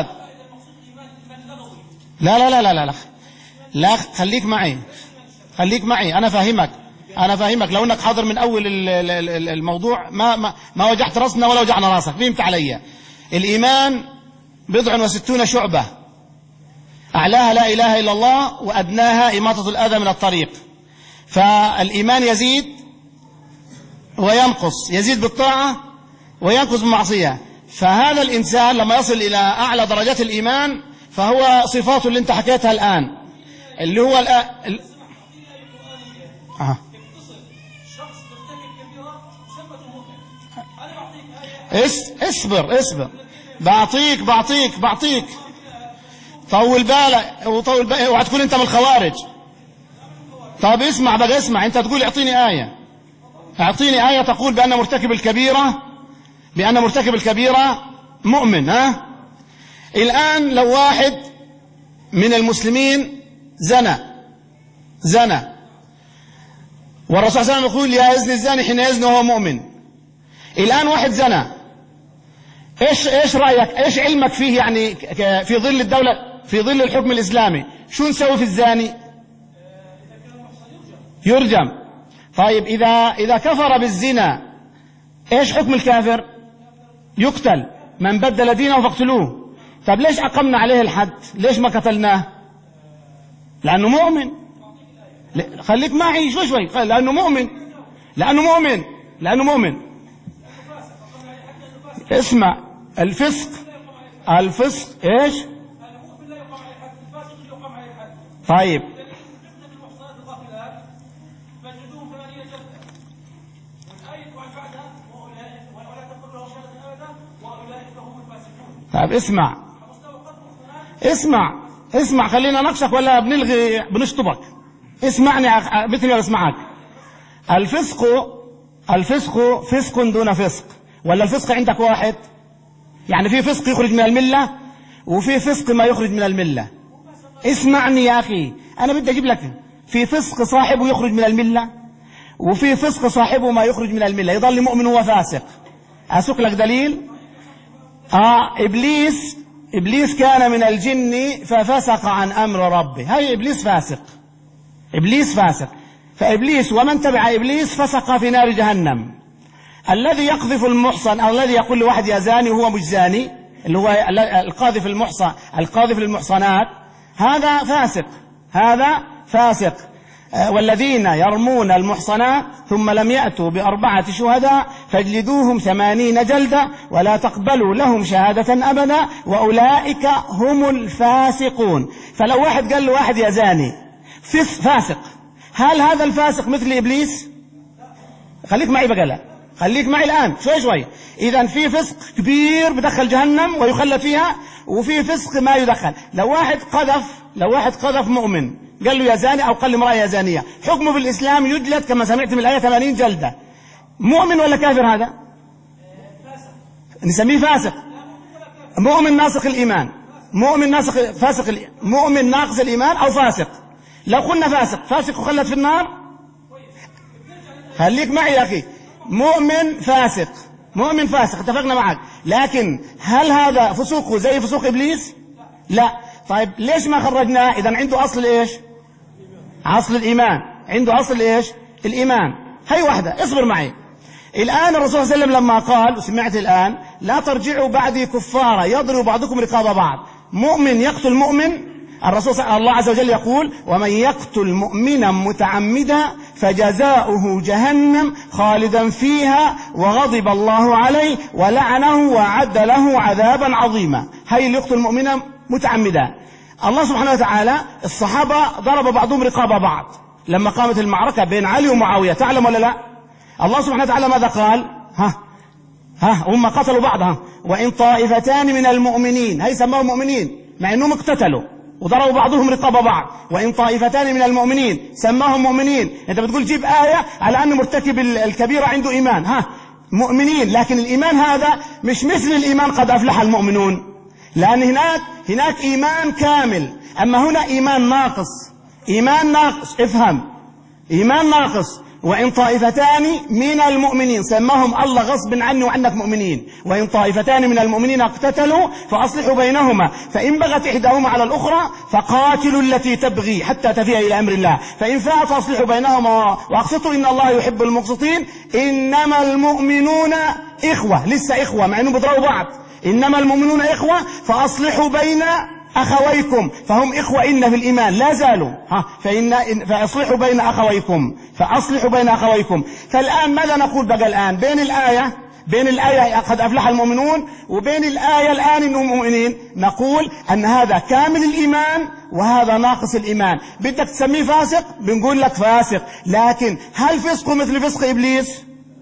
لا لا لا لا لا لا خليك معي خليك معي أنا فاهمك أنا فاهمك لو أنك حاضر من أول الموضوع ما ما ما وجعت رأسنا ولا وجعنا رأسك، فهمت علي. الإيمان بضع وستون شعبة، أعلاها لا إله إلا الله وأدناها إماطة الأذى من الطريق، فالإيمان يزيد وينقص، يزيد بالطاعة وينقص بالمعصية. فهذا الإنسان لما يصل إلى أعلى درجات الإيمان فهو صفاته اللي انت حكيتها الآن، اللي هو الآن ال... آه. اس... اصبر اصبر بعطيك بعطيك بعطيك طول بالك وطول بالك وهتكون انت من الخوارج. طب اسمع بقى اسمع، انت تقول اعطيني آية اعطيني آية تقول بأن مرتكب الكبيرة بأن مرتكب الكبيرة مؤمن. ها الآن لو واحد من المسلمين زنى زنى والرسول صلى الله عليه وسلم يقول يا يزني الزاني حين يزني وهو مؤمن، الآن واحد زنى، ايش ايش رأيك، ايش علمك فيه يعني في ظل الدولة في ظل الحكم الإسلامي، شو نسوي في الزاني؟ يرجم. طيب إذا إذا كفر بالزنا ايش حكم الكافر؟ يقتل، من بدل دينه فاقتلوه. طب ليش أقمنا عليه الحد؟ ليش ما قتلناه؟ لأنه مؤمن. خليك معي شوي شوي، لأنه مؤمن لأنه مؤمن لأنه مؤمن اسمع، الفسق الفسق ايش؟ طيب طيب اسمع اسمع اسمع خلينا نقشك ولا بنلغي بنشطبك؟ اسمعني مثل ما اسمعك. الفسق الفسق فسق دون فسق، ولا الفسق عندك واحد؟ يعني في فسق يخرج من الملة وفي فسق ما يخرج من الملة. اسمعني يا أخي، أنا بدي أجيب لك في فسق صاحبه يخرج من الملة وفي فسق صاحبه ما يخرج من الملة، يضل مؤمن هو فاسق. أسوق لك دليل. آه إبليس إبليس كان من الجن ففسق عن أمر ربه، هاي إبليس فاسق إبليس فاسق فإبليس ومن تبع إبليس فسق في نار جهنم. الذي يقذف المحصن أو الذي يقول لواحد يا زاني وهو مش زاني، اللي هو القاذف المحصن القاذف للمحصنات، هذا فاسق هذا فاسق. والذين يرمون المحصنات ثم لم يأتوا بأربعة شهداء فاجلدوهم ثمانين جلدة ولا تقبلوا لهم شهادة أبدا وأولئك هم الفاسقون. فلو واحد قال له واحد يا زاني فاسق، هل هذا الفاسق مثل إبليس؟ خليك معي بقى، لا خليك معي الآن شوي شوي. إذا في فسق كبير بدخل جهنم ويخلد فيها، وفي فسق ما يدخل. لو واحد قذف لو واحد قذف مؤمن قال له يا زاني أو قال لامرأة يا زانية، حكمه في الإسلام يجلد كما سمعت من الآية ثمانين جلدة. مؤمن ولا كافر هذا؟ نسميه فاسق. مؤمن ناقص الإيمان، مؤمن ناقص فاسق، مؤمن ناقص الإيمان أو فاسق. لو قلنا فاسق، فاسق وخلد في النار. خليك معي يا أخي. مؤمن فاسق، مؤمن فاسق اتفقنا معك، لكن هل هذا فسوقه زي فسوق إبليس؟ لا. طيب ليش ما خرجناه؟ إذا عنده أصل إيش؟ أصل الإيمان. عنده أصل إيش؟ الإيمان. هي واحدة. اصبر معي. الآن الرسول صلى الله عليه وسلم لما قال، وسمعت الآن، لا ترجعوا بعدي كفارا يضرب بعضكم رقاب بعض. مؤمن يقتل مؤمن، الرسول صلى الله عز وجل يقول ومن يقتل مؤمنا متعمدا فجزاؤه جهنم خالدا فيها وغضب الله عليه ولعنه وأعد له عذابا عظيما. هي اللي يقتل مؤمنا متعمدا. الله سبحانه وتعالى الصحابة ضرب بعضهم رقاب بعض لما قامت المعركة بين علي ومعاوية، تعلم ولا لا؟ الله سبحانه وتعالى ماذا قال؟ ها ها هم قتلوا بعضها. وإن طائفتان من المؤمنين، هي سماهم مؤمنين مع أنهم اقتتلوا وضربوا بعضهم رقاب بعض. وإن طائفتان من المؤمنين سماهم مؤمنين. أنت بتقول جيب آية على أن مرتكب الكبيرة عنده إيمان، ها مؤمنين، لكن الإيمان هذا مش مثل الإيمان قد أفلح المؤمنون، لأن هناك هناك إيمان كامل، أما هنا إيمان ناقص. إيمان ناقص، افهم، إيمان ناقص. وإن طائفتان من المؤمنين سماهم الله غصب عني وعنك مؤمنين. وإن طائفتان من المؤمنين اقتتلوا فأصلحوا بينهما فإن بغت إحداهما على الأخرى فقاتلوا التي تبغي حتى تفيء إلى أمر الله فإن فاءت فأصلحوا بينهما وأقسطوا إن الله يحب المقسطين. إنما المؤمنون إخوة، لسه إخوة مع أنهم بيضربوا بعض. إنما المؤمنون إخوة فأصلحوا بين أخويكم، فهم إخوة إن في الإيمان لا زالوا، ها فإن فأصلحوا بين أخويكم فأصلحوا بين أخويكم. فالآن ماذا نقول بقى الآن بين الآية بين الآية قد أفلح المؤمنون وبين الآية الآن إنهم مؤمنين؟ نقول أن هذا كامل الإيمان وهذا ناقص الإيمان. بدك تسميه فاسق بنقول لك فاسق، لكن هل فسقه مثل فسق إبليس؟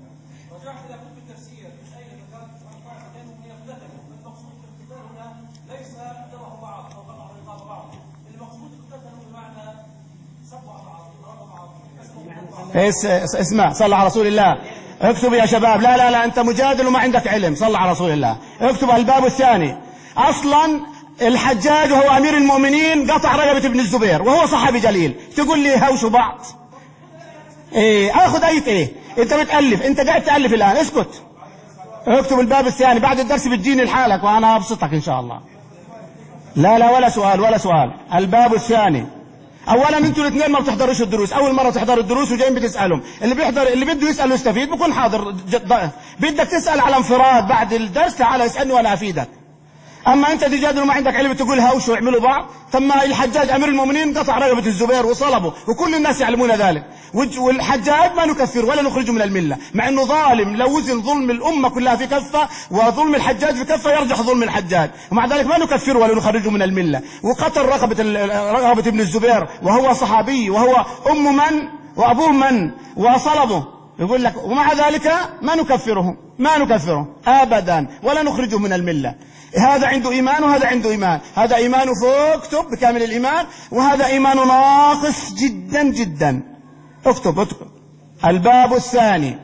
اسمع، صلى على رسول الله. اكتب يا شباب. لا لا لا انت مجادل وما عندك علم. صلى على رسول الله. اكتب الباب الثاني. اصلا الحجاج وهو امير المؤمنين قطع رقبة ابن الزبير وهو صحابي جليل، تقول لي هوشوا بعض. ايه اخذ اية ايه؟ انت بتألف، انت قاعد تألف الان، اسكت. اكتب الباب الثاني، بعد الدرس بتجيني لحالك وانا ابسطك ان شاء الله. لا لا ولا سؤال ولا سؤال. الباب الثاني. اولا انتوا الاثنين ما بتحضروش الدروس، اول مره تحضروا الدروس وجايين بتسالهم. اللي بيحضر اللي بده يسال ويستفيد بكون حاضر. بدك تسال على انفراد بعد الدرس تعال اسالني وانا افيدك. اما انت تجادل وما عندك علم تقول هوش ويعملوا بعض. ثم الحجاج امير المؤمنين قطع رقبة الزبير وصلبه وكل الناس يعلمون ذلك، والحجاج ما نكفر ولا نخرجه من المله، مع انه ظالم. لو وزن ظلم الامه كلها في كفه وظلم الحجاج في كفه يرجح ظلم الحجاج، ومع ذلك ما نكفره ولا نخرجه من المله. وقتل رقبة رقبة ابن الزبير وهو صحابي وهو ام من وابوه من وصلبه، يقول لك ومع ذلك ما نكفره ما نكفره ابدا ولا نخرجه من المله. هذا عنده إيمان وهذا عنده إيمان، هذا إيمانه فوق اكتب بكامل الإيمان وهذا إيمانه ناقص جدا جدا. اكتب اكتب. الباب الثاني.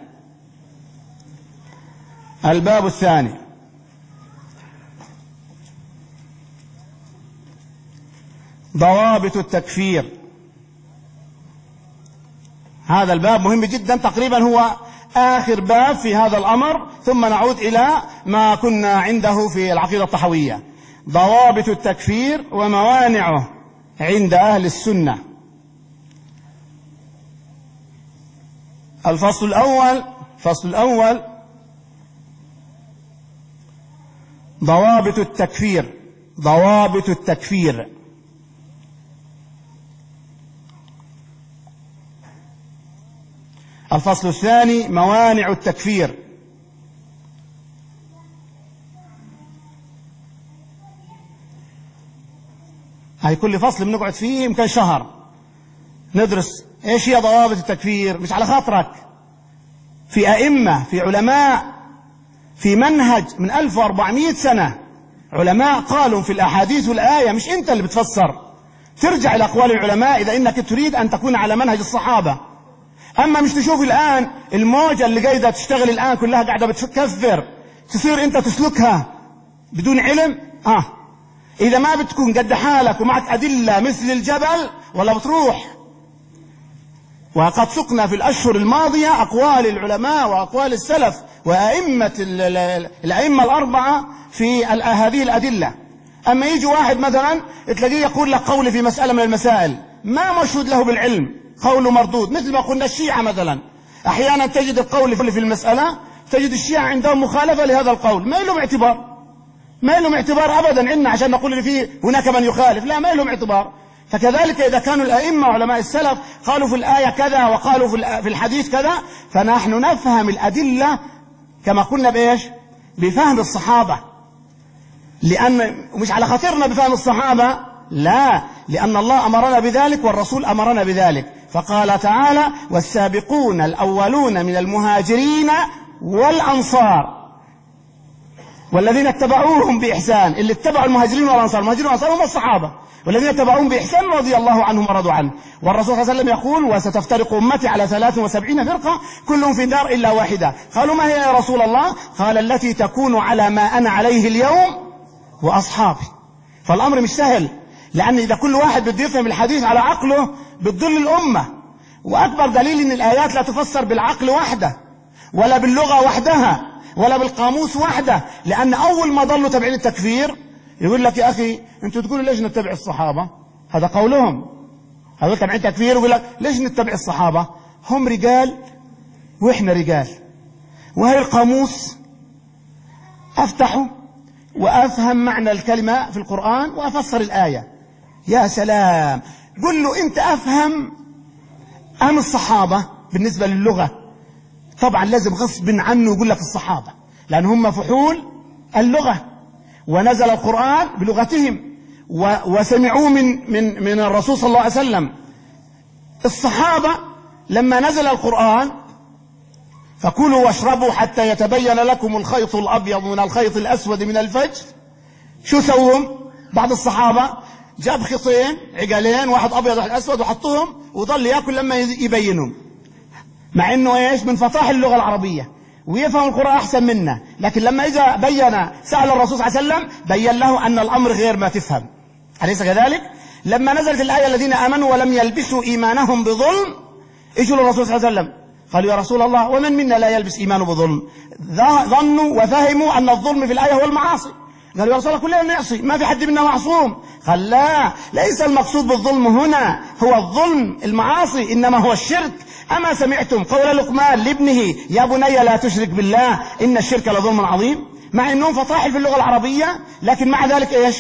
الباب الثاني ضوابط التكفير. هذا الباب مهم جدا، تقريبا هو آخر باب في هذا الأمر، ثم نعود إلى ما كنا عنده في العقيدة الطحوية. ضوابط التكفير وموانعه عند أهل السنة. الفصل الأول. الفصل الأول ضوابط التكفير. ضوابط التكفير. الفصل الثاني موانع التكفير. هاي كل فصل بنقعد فيه يمكن شهر ندرس ايش هي ضوابط التكفير، مش على خاطرك. في أئمة، في علماء، في منهج من ألف وأربعمائة سنة، علماء قالوا في الأحاديث والآية، مش أنت اللي بتفسر. ترجع إلى أقوال العلماء إذا إنك تريد أن تكون على منهج الصحابة. أما مش تشوف الآن الموجة اللي قاعدة تشتغل الآن كلها قاعدة بتكفر، تصير أنت تسلكها بدون علم. آه إذا ما بتكون قد حالك ومعك أدلة مثل الجبل ولا بتروح. وقد سقنا في الأشهر الماضية أقوال العلماء وأقوال السلف وأئمة الأئمة الأربعة في هذه الأدلة. أما يجي واحد مثلا تلاقيه يقول لك قول في مسألة من المسائل ما مشهود له بالعلم، قوله مردود، مثل ما قلنا الشيعة مثلا. أحيانا تجد القول في المسألة، تجد الشيعة عندهم مخالفة لهذا القول، ما لهم اعتبار، ما لهم اعتبار أبدا عندنا عشان نقول إن فيه هناك من يخالف، لا، ما لهم اعتبار. فكذلك إذا كانوا الأئمة وعلماء السلف قالوا في الآية كذا وقالوا في الحديث كذا، فنحن نفهم الأدلة كما قلنا بإيش؟ بفهم الصحابة. لأن مش على خاطرنا بفهم الصحابة، لا، لأن الله أمرنا بذلك والرسول أمرنا بذلك. فقال تعالى: والسابقون الأولون من المهاجرين والأنصار والذين اتبعوهم بإحسان. اللي اتبعوا المهاجرين والأنصار، المهاجرين والأنصار هم الصحابة، والذين اتبعوهم بإحسان رضي الله عنهم ورضوا عنه. والرسول صلى الله عليه وسلم يقول: وستفترق أمتي على ثلاث وسبعين فرقة كلهم في النار إلا واحدة. قالوا: ما هي يا رسول الله؟ قال: التي تكون على ما أنا عليه اليوم وأصحابي. فالأمر مش سهل، لأن إذا كل واحد بده يفهم الحديث على عقله بتضل الأمة. وأكبر دليل إن الآيات لا تفسر بالعقل وحده ولا باللغة وحدها ولا بالقاموس وحده. لأن أول ما ضلوا تبعين التكفير يقول لك: يا أخي أنتوا تقولوا ليش نتبع الصحابة؟ هذا قولهم، هذول تبعين التكفير، ويقول لك ليش نتبع الصحابة؟ هم رجال وإحنا رجال. وهي القاموس أفتحه وأفهم معنى الكلمة في القرآن وأفسر الآية. يا سلام، قل له أنت أفهم أهم الصحابة بالنسبة للغة. طبعا لازم غصب عنه يقول لك الصحابة، لأن هم فحول اللغة، ونزل القرآن بلغتهم وسمعوا من من من الرسول صلى الله عليه وسلم. الصحابة لما نزل القرآن: فكلوا واشربوا حتى يتبين لكم الخيط الأبيض من الخيط الأسود من الفجر. شو سوهم بعض الصحابة؟ جاب خيطين عقالين، واحد أبيض واحد أسود، وحطوهم وظل يأكل لما يبينهم. مع إنه إيش؟ من فصاح اللغة العربية ويفهم القرآن أحسن منا. لكن لما إذا بين سأل الرسول صلى الله عليه وسلم بين له أن الأمر غير ما تفهم، أليس كذلك؟ لما نزلت الآية: الذين آمنوا ولم يلبسوا إيمانهم بظلم، إجوا للرسول صلى الله عليه وسلم قالوا: يا رسول الله، ومن منا لا يلبس إيمانه بظلم؟ ظنوا وفهموا أن الظلم في الآية هو المعاصي. قالوا: يا رسول الله، كلنا نعصي، ما في حد منا معصوم. قال: لا، ليس المقصود بالظلم هنا هو الظلم المعاصي، إنما هو الشرك. أما سمعتم قول لقمان لابنه: يا بني لا تشرك بالله إن الشرك لظلم عظيم؟ مع أنهم فطاحل في اللغة العربية، لكن مع ذلك إيش؟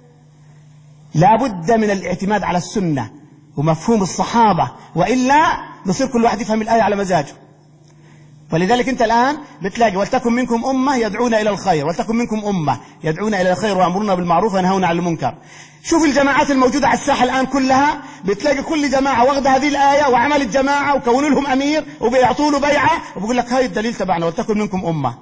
لا بد من الاعتماد على السنة ومفهوم الصحابة، وإلا نصير كل واحد يفهم الآية على مزاجه. ولذلك أنت الآن بتلاقي: ولتكن منكم أمة يدعون إلى الخير، ولتكن منكم أمة يدعون إلى الخير ويأمرون بالمعروف وينهون عن المنكر. شوف الجماعات الموجودة على الساحة الآن كلها، بتلاقي كل جماعة واخذة هذه الآية وعملت جماعة وكونوا لهم أمير وبيعطوا له بيعة وبيقول لك: هاي الدليل تبعنا، ولتكن منكم أمة.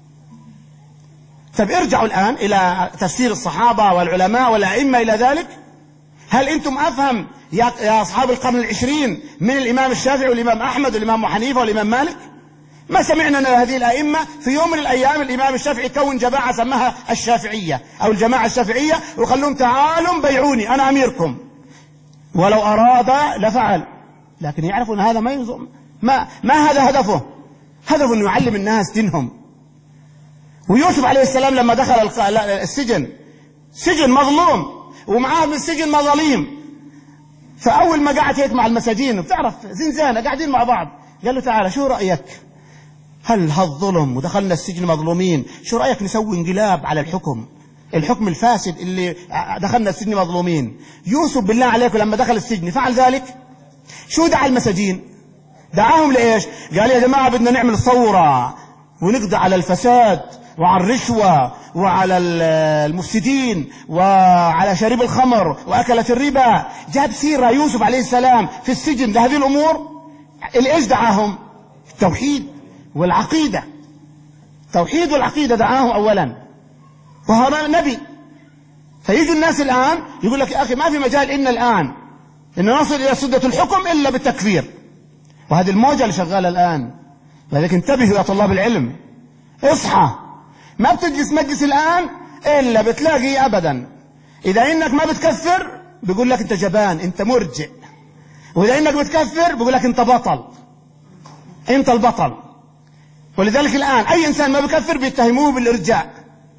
طب ارجعوا الآن إلى تفسير الصحابة والعلماء والأئمة إلى ذلك. هل أنتم أفهم يا أصحاب القرن العشرين من الإمام الشافعي والإمام أحمد والإمام حنيفة والإمام مالك؟ ما سمعنا أن هذه الأئمة في يوم من الأيام الإمام الشافعي كون جماعة سماها الشافعية أو الجماعة الشافعية وخلهم: تعالوا بيعوني أنا أميركم، ولو أراد لفعل. لكن يعرفوا أن هذا ما يزم، ما, ما هذا هدفه. هدفه أنه يعلم الناس دينهم. ويوسف عليه السلام لما دخل السجن، سجن مظلوم ومعاه من السجن مظاليم، فأول ما قعد هيك مع المساجين وبتعرف زنزانة قاعدين مع بعض، قال له: تعالى شو رأيك؟ هل هالظلم ودخلنا السجن مظلومين، شو رأيك نسوي انقلاب على الحكم الحكم الفاسد اللي دخلنا السجن مظلومين؟ يوسف بالله عليكم لما دخل السجن فعل ذلك. شو دعا المساجين؟ دعاهم لإيش؟ قال: يا جماعة بدنا نعمل ثورة ونقضي على الفساد وعلى الرشوة وعلى المفسدين وعلى شريب الخمر وأكلة الربا. جاب سيرة يوسف عليه السلام في السجن لهذه الأمور. اللي إيش دعاهم؟ التوحيد. والعقيدة، توحيد والعقيدة دعاه أولا، وهذا نبي. فيجوا الناس الآن يقول لك يا أخي ما في مجال إن الآن إن نصل إلى سدة الحكم إلا بالتكفير، وهذه الموجة اللي شغالة الآن. لذلك انتبهوا يا طلاب العلم، اصحى. ما بتجلس مجلس الآن إلا بتلاقي أبدا إذا إنك ما بتكفر بيقول لك أنت جبان، أنت مرجئ، وإذا إنك بتكفر بيقول لك أنت بطل، أنت البطل. ولذلك الآن أي إنسان ما بيكفر بيتهموه بالإرجاء،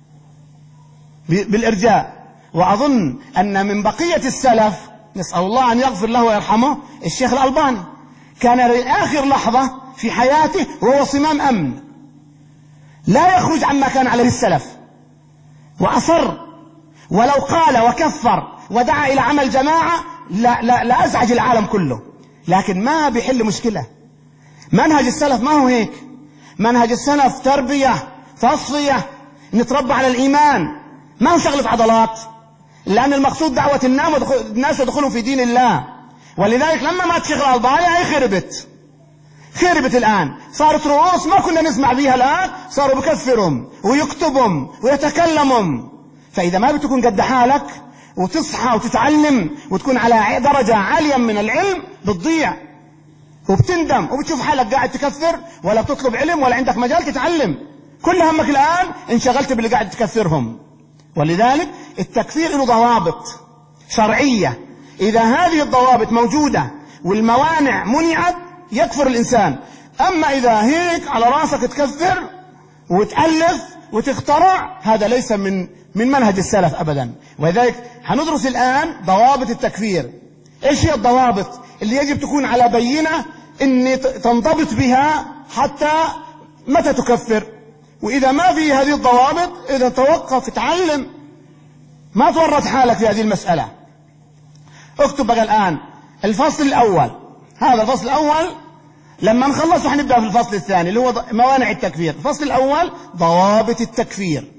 بالإرجاء. وأظن أن من بقية السلف، نسأل الله أن يغفر له ويرحمه، الشيخ الألباني كان آخر لحظة في حياته وهو صمام أمن، لا يخرج عما كان عليه السلف، وأصر، ولو قال وكفر ودعا إلى عمل جماعة لا, لا, لا أزعج العالم كله، لكن ما بيحل مشكلة. منهج السلف ما هو هيك. منهج السلف تربية، تصفية، نتربى على الإيمان، ما هو شغلة عضلات، لأن المقصود دعوة الناس يدخلوا في دين الله. ولذلك لما مات الشيخ الألباني هي خربت خربت الآن، صارت رؤوس ما كنا نسمع بيها، الآن صاروا بكفرهم ويكتبهم ويتكلمهم. فإذا ما بتكون قد حالك وتصحى وتتعلم وتكون على درجة عالية من العلم بتضيع وبتندم وبتشوف حالك قاعد تكفر، ولا بتطلب علم ولا عندك مجال تتعلم، كل همك الآن انشغلت باللي قاعد تكفرهم. ولذلك التكفير له ضوابط شرعية، إذا هذه الضوابط موجودة والموانع منعت يكفر الإنسان. أما إذا هيك على راسك تكفر وتألف وتخترع، هذا ليس من من منهج السلف أبدا. ولذلك هندرس الآن ضوابط التكفير. إيش هي الضوابط اللي يجب تكون على بينة إن تنضبط بها حتى متى تكفر؟ وإذا ما في هذه الضوابط إذا توقف اتعلم، ما تورط حالك في هذه المسألة. اكتب بقى الآن الفصل الأول، هذا الفصل الأول لما نخلص هنبدأ في الفصل الثاني اللي هو موانع التكفير. الفصل الأول ضوابط التكفير.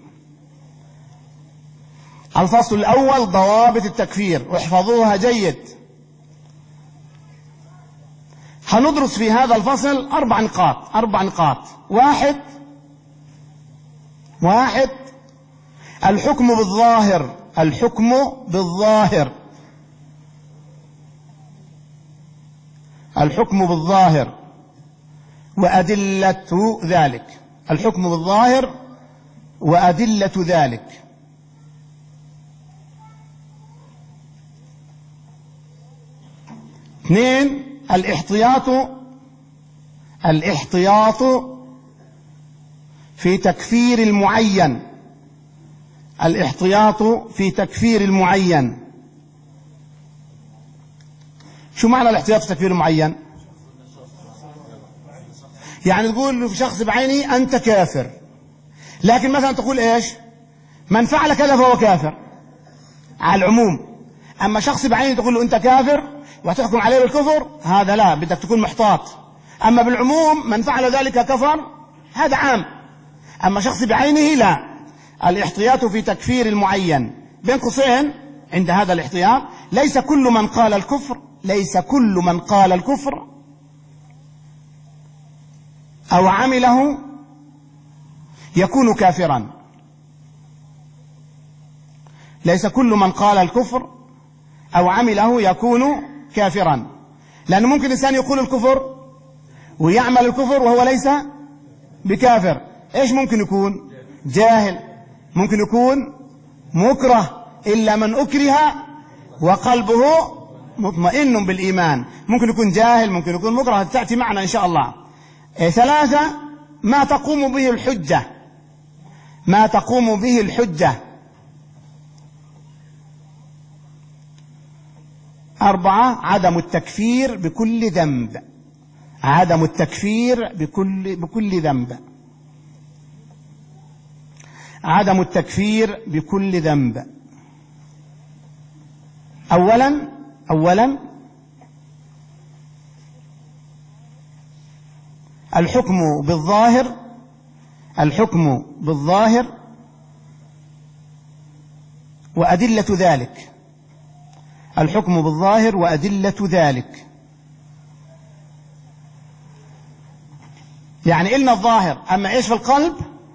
الفصل الأول ضوابط التكفير، واحفظوها جيد. هندرس في هذا الفصل أربع نقاط أربع نقاط واحد واحد الحكم بالظاهر الحكم بالظاهر الحكم بالظاهر وأدلة ذلك. الحكم بالظاهر وأدلة ذلك. اثنين الاحتياط الاحتياط في تكفير المعين. الاحتياط في تكفير المعين. شو معنى الاحتياط في تكفير المعين؟ يعني تقول في شخص بعيني أنت كافر، لكن مثلا تقول إيش؟ من فعل كذا فهو كافر على العموم. أما شخص بعيني تقول له أنت كافر وتحكم عليه بالكفر، هذا لا، بدك تكون محتاط. أما بالعموم من فعل ذلك كفر، هذا عام. أما شخص بعينه لا. الاحتياط في تكفير المعين بين قوسين عند هذا الاحتياط، ليس كل من قال الكفر ليس كل من قال الكفر أو عمله يكون كافرا. ليس كل من قال الكفر أو عمله يكون كافرا، لأنه ممكن إنسان يقول الكفر ويعمل الكفر وهو ليس بكافر. إيش ممكن يكون؟ جاهل، ممكن يكون مكره، إلا من أكره وقلبه مطمئن بالإيمان. ممكن يكون جاهل، ممكن يكون مكره، تأتي معنا إن شاء الله. إيه ثلاثة ما تقوم به الحجة ما تقوم به الحجة. أربعة عدم التكفير بكل ذنب. عدم التكفير بكل بكل ذنب. عدم التكفير بكل ذنب. أولا أولا الحكم بالظاهر الحكم بالظاهر وأدلة ذلك. الحكم بالظاهر وأدلة ذلك. يعني إلنا الظاهر، أما إيش في القلب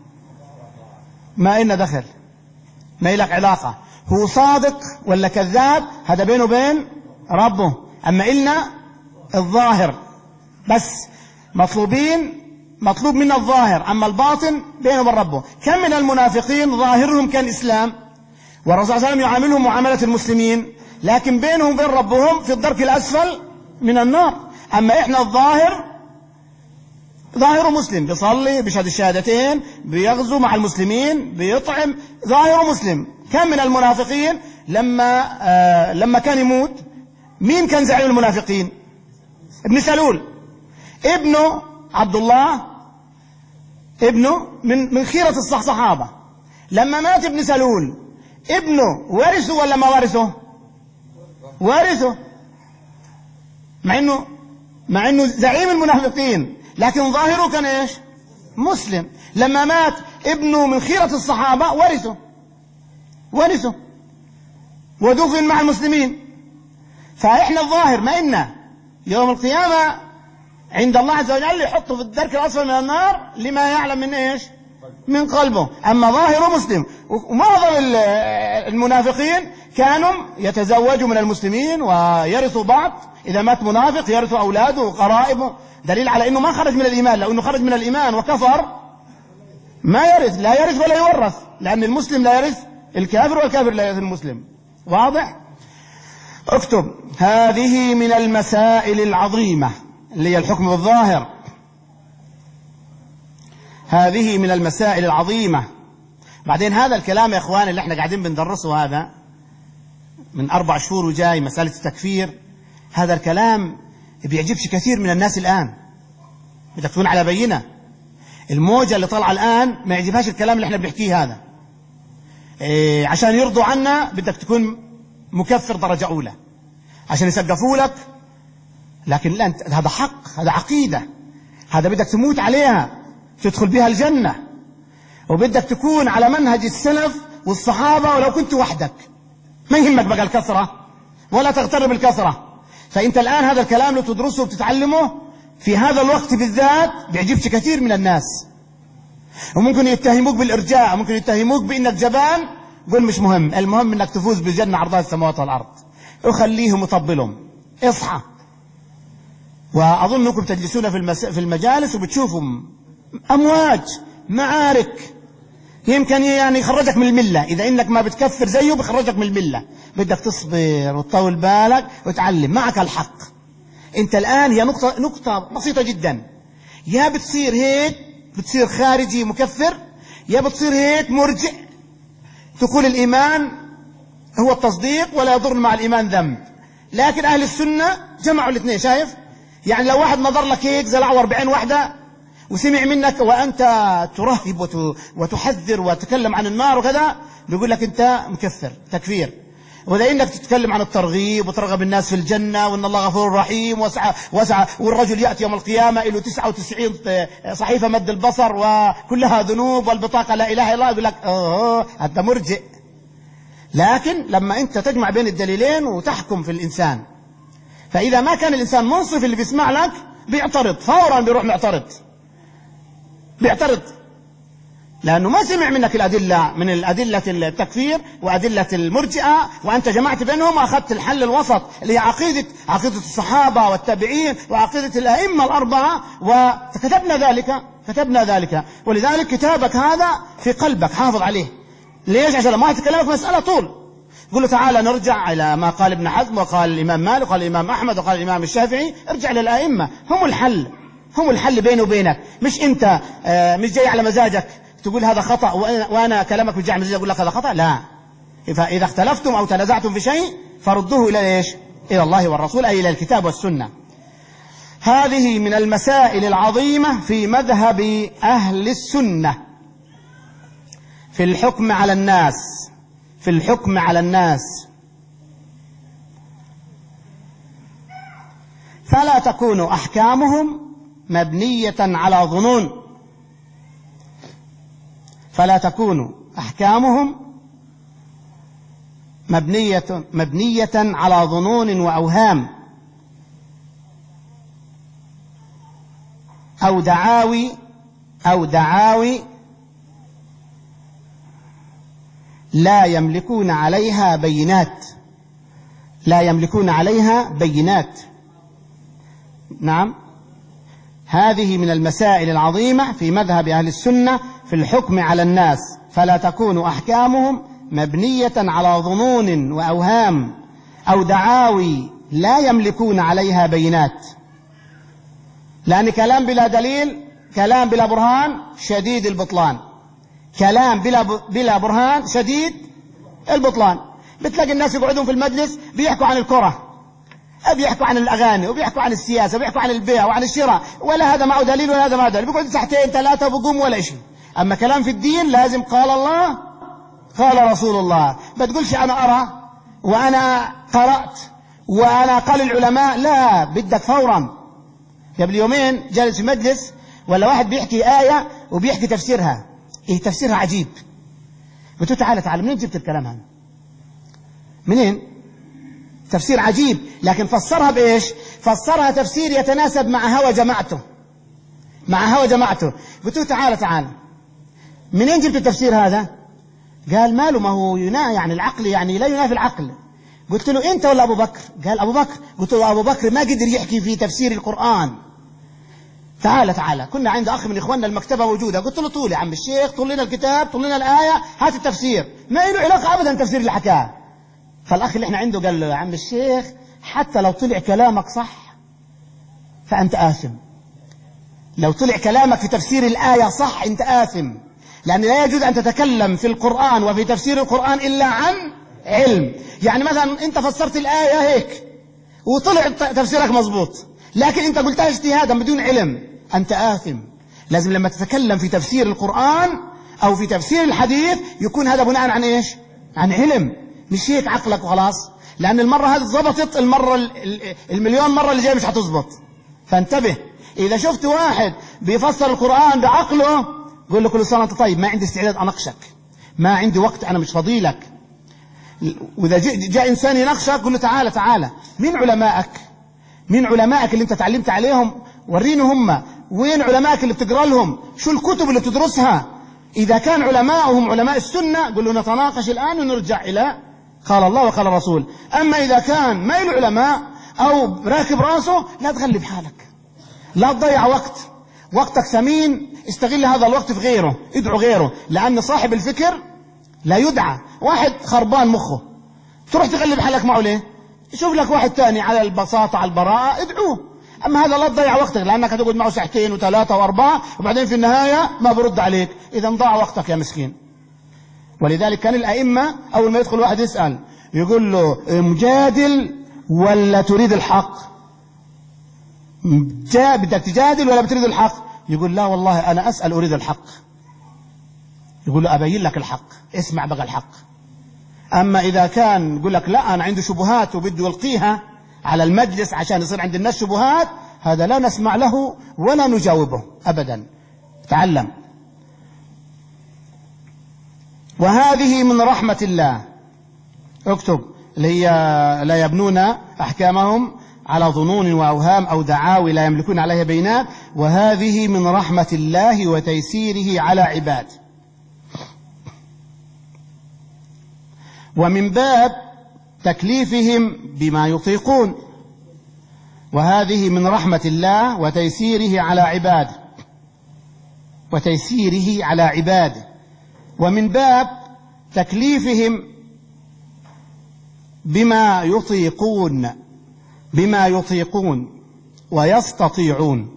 ما إلنا دخل، ما إلك علاقة. هو صادق ولا كذاب هذا بينه وبين ربه، أما إلنا الظاهر بس. مطلوبين مطلوب منا الظاهر، أما الباطن بينه وبين ربه. كم من المنافقين ظاهرهم كان إسلام، والرسول صلى الله عليه وسلم يعاملهم معاملة المسلمين، لكن بينهم وبين ربهم في الدرك الأسفل من النار. أما إحنا الظاهر ظاهره مسلم، بيصلي، بيشهد الشهادتين، بيغزو مع المسلمين، بيطعم، ظاهره مسلم. كم من المنافقين لما آه لما كان يموت مين كان زعيم المنافقين؟ ابن سلول، ابنه عبد الله، ابنه من من خيرة الصحابة. لما مات ابن سلول ابنه ورثه ولا ما ورثه؟ ورثه، مع انه مع انه زعيم المنافقين، لكن ظاهره كان ايش؟ مسلم. لما مات ابنه من خيرة الصحابة ورثه ورثه ودفن مع المسلمين. فإحنا الظاهر ما إنا يوم القيامة عند الله عز وجل يحطه في الدرك الأسفل من النار لما يعلم من إيش؟ من قلبه. أما ظاهره مسلم. ومعظم المنافقين كانوا يتزوجوا من المسلمين ويرثوا بعض، إذا مات منافق يرثوا أولاده وقرائبه، دليل على أنه ما خرج من الإيمان. لو أنه خرج من الإيمان وكفر ما يرث، لا يرث ولا يورث، لأن المسلم لا يرث الكافر والكافر لا يرث المسلم. واضح؟ اكتب: هذه من المسائل العظيمة اللي هي الحكم بالظاهر، هذه من المسائل العظيمة. بعدين هذا الكلام يا إخواني اللي احنا قاعدين بندرسه هذا من أربع شهور وجاي، مسألة التكفير، هذا الكلام بيعجبش كثير من الناس الآن. بدك تكون على بينة. الموجة اللي طالعة الآن ما يعجبهاش الكلام اللي احنا بنحكيه هذا. إيه عشان يرضوا عنا بدك تكون مكفر درجة أولى عشان يسقفوا لك، لكن لا، انت هذا حق، هذا عقيدة، هذا بدك تموت عليها تدخل بها الجنة، وبدك تكون على منهج السلف والصحابة ولو كنت وحدك، ما يهمك بقى الكثرة ولا تغتر بالكثرة. فأنت الآن هذا الكلام لو تدرسه وتتعلمه في هذا الوقت بالذات بيعجبش كثير من الناس، وممكن يتهموك بالإرجاء، ممكن يتهموك بأنك جبان. قل مش مهم، المهم أنك تفوز بالجنة عرضها السماوات والأرض. وخليهم وطبلهم. اصحى. وأظنكم تجلسون في, المس... في المجالس وبتشوفوا أمواج معارك، يمكن يعني يخرجك من الملة. إذا إنك ما بتكفر زيه بيخرجك من الملة. بدك تصبر وتطول بالك وتعلم، معك الحق. أنت الآن هي نقطة, نقطة بسيطة جدا، يا بتصير هيك بتصير خارجي مكفر، يا بتصير هيك مرجع تقول الإيمان هو التصديق ولا يضر مع الإيمان ذنب. لكن أهل السنة جمعوا الاثنين. شايف؟ يعني لو واحد نظر لك هيك زلع أربعين واحدة وسمع منك وأنت ترهب وتحذر وتتكلم عن النار وكذا، بيقول لك أنت مكفر تكفير. وإذا إنك تتكلم عن الترغيب وترغب الناس في الجنة وأن الله غفور رحيم وسع وسع، والرجل يأتي يوم القيامة له تسعة وتسعين صحيفة مد البصر وكلها ذنوب والبطاقة لا إله إلا الله، يقول لك أوه أنت مرجئ. لكن لما أنت تجمع بين الدليلين وتحكم في الإنسان، فإذا ما كان الإنسان منصف اللي بيسمع لك بيعترض فورا، بيروح معترض بيعترض لأنه ما سمع منك الأدلة من الأدلة التكفير وأدلة المرجئة، وأنت جمعت بينهم وأخذت الحل الوسط اللي هي عقيدة عقيدة الصحابة والتابعين وعقيدة الأئمة الأربعة، وكتبنا ذلك كتبنا ذلك ولذلك كتابك هذا في قلبك حافظ عليه. ليش؟ عشان ما تكلمك مسألة طول قل له تعالى نرجع إلى ما قال ابن حزم وقال الإمام مالك وقال الإمام أحمد وقال الإمام الشافعي. ارجع للأئمة، هم الحل هم الحل بينه وبينك، مش أنت آه مش جاي على مزاجك تقول هذا خطأ وأنا, وأنا كلامك مش جاي على مزاجك أقول لك هذا خطأ. لا، فإذا اختلفتم أو تنازعتم في شيء فردوه إلى إيش؟ إلى الله والرسول، أي إلى الكتاب والسنة. هذه من المسائل العظيمة في مذهب أهل السنة في الحكم على الناس في الحكم على الناس فلا تكون أحكامهم مبنية على ظنون فلا تكون أحكامهم مبنية مبنية على ظنون وأوهام. أو دعاوي أو دعاوي لا يملكون عليها بينات لا يملكون عليها بينات نعم. هذه من المسائل العظيمة في مذهب أهل السنة في الحكم على الناس، فلا تكون أحكامهم مبنية على ظنون وأوهام أو دعاوي لا يملكون عليها بينات، لأن كلام بلا دليل، كلام بلا برهان شديد البطلان، كلام بلا بلا برهان شديد البطلان. بتلاقي الناس يقعدون في المجلس بيحكوا عن الكرة، بيحكوا عن الأغاني، وبيحكوا عن السياسة، وبيحكوا عن البيع وعن الشراء، ولا هذا معه دليل ولا هذا معه دليل، بيقعد ساعتين ثلاثة وبقوم ولا شيء. أما كلام في الدين لازم قال الله قال رسول الله. بتقولش أنا أرى وأنا قرأت وأنا قال العلماء، لا، بدك فورا. قبل يومين جالس في مجلس ولا واحد بيحكي آية وبيحكي تفسيرها، إيه تفسيرها عجيب. قلت له تعالى تعالى منين جبت الكلام هذا؟ منين؟ تفسير عجيب، لكن فسرها بإيش؟ فسرها تفسير يتناسب مع هوى جماعته مع هوى جماعته. قلت له تعالى تعالى منين جبت التفسير هذا؟ قال ماله، ما هو ينافي يعني العقل، يعني لا ينافي العقل. قلت له انت ولا ابو بكر؟ قال ابو بكر. قلت له ابو بكر ما قدر يحكي في تفسير القرآن. تعالى تعالى كنا عند اخ من اخواننا المكتبة موجودة، قلت له طول يا عم الشيخ، طول لنا الكتاب، طول لنا الآية، هات التفسير، ما له علاقة ابدا التفسير اللي حكاه. فالاخ اللي احنا عنده قال له يا عم الشيخ حتى لو طلع كلامك صح فانت آثم، لو طلع كلامك في تفسير الآية صح انت آثم، لأن لا يجوز أن تتكلم في القرآن وفي تفسير القرآن إلا عن علم. يعني مثلا أنت فسرت الآية هيك وطلع تفسيرك مظبوط، لكن أنت قلتها اجتهادا بدون علم، أنت آثم. لازم لما تتكلم في تفسير القرآن أو في تفسير الحديث يكون هذا بناء عن إيش؟ عن علم، مش هيك عقلك وخلاص، لأن المرة هذه ضبطت، المرة المليون مرة اللي جاي مش هتضبط. فانتبه، إذا شفت واحد بيفسر القرآن بعقله قول له كل سنة وانت طيب، ما عندي استعداد أناقشك، ما عندي وقت، أنا مش فضيلك. وإذا جاء, جاء إنسان يناقشك قل له تعالى تعالى مين علمائك؟ مين علمائك اللي أنت تعلمت عليهم؟ وريني هم وين علمائك اللي بتقرأ لهم؟ شو الكتب اللي تدرسها؟ إذا كان علماءهم علماء السنة قل له نتناقش الآن ونرجع إلى قال الله وقال الرسول. أما إذا كان ما له علماء أو راكب راسه لا تغلب حالك، لا تضيع وقت، وقتك ثمين، استغل هذا الوقت في غيره، ادعو غيره، لأن صاحب الفكر لا يدعى. واحد خربان مخه تروح تغلب حالك معه ليه؟ شوف لك واحد تاني على البساطة على البراءة ادعوه. أما هذا لا تضيع وقتك، لأنك هتقعد معه ساعتين وثلاثة وأربعة وبعدين في النهاية ما برد عليك، إذا ضاع وقتك يا مسكين. ولذلك كان الأئمة أول ما يدخل واحد يسأل يقول له مجادل ولا تريد الحق؟ بدك تجادل ولا بتريد الحق؟ يقول لا والله أنا أسأل أريد الحق. يقول له أبين لك الحق، اسمع بقى الحق. أما إذا كان يقول لك لا أنا عنده شبهات وبده يلقيها على المجلس عشان يصير عند الناس شبهات، هذا لا نسمع له ولا نجاوبه أبدا. تعلم. وهذه من رحمة الله، اكتب، اللي هي لا يبنون أحكامهم على ظنون وأوهام أو دعاوي لا يملكون عليها بينات، وهذه من رحمة الله وتيسيره على عباد. ومن باب تكليفهم بما يطيقون، وهذه من رحمة الله وتيسيره على عباد وتيسيره على عباده ومن باب تكليفهم بما يطيقون بما يطيقون ويستطيعون.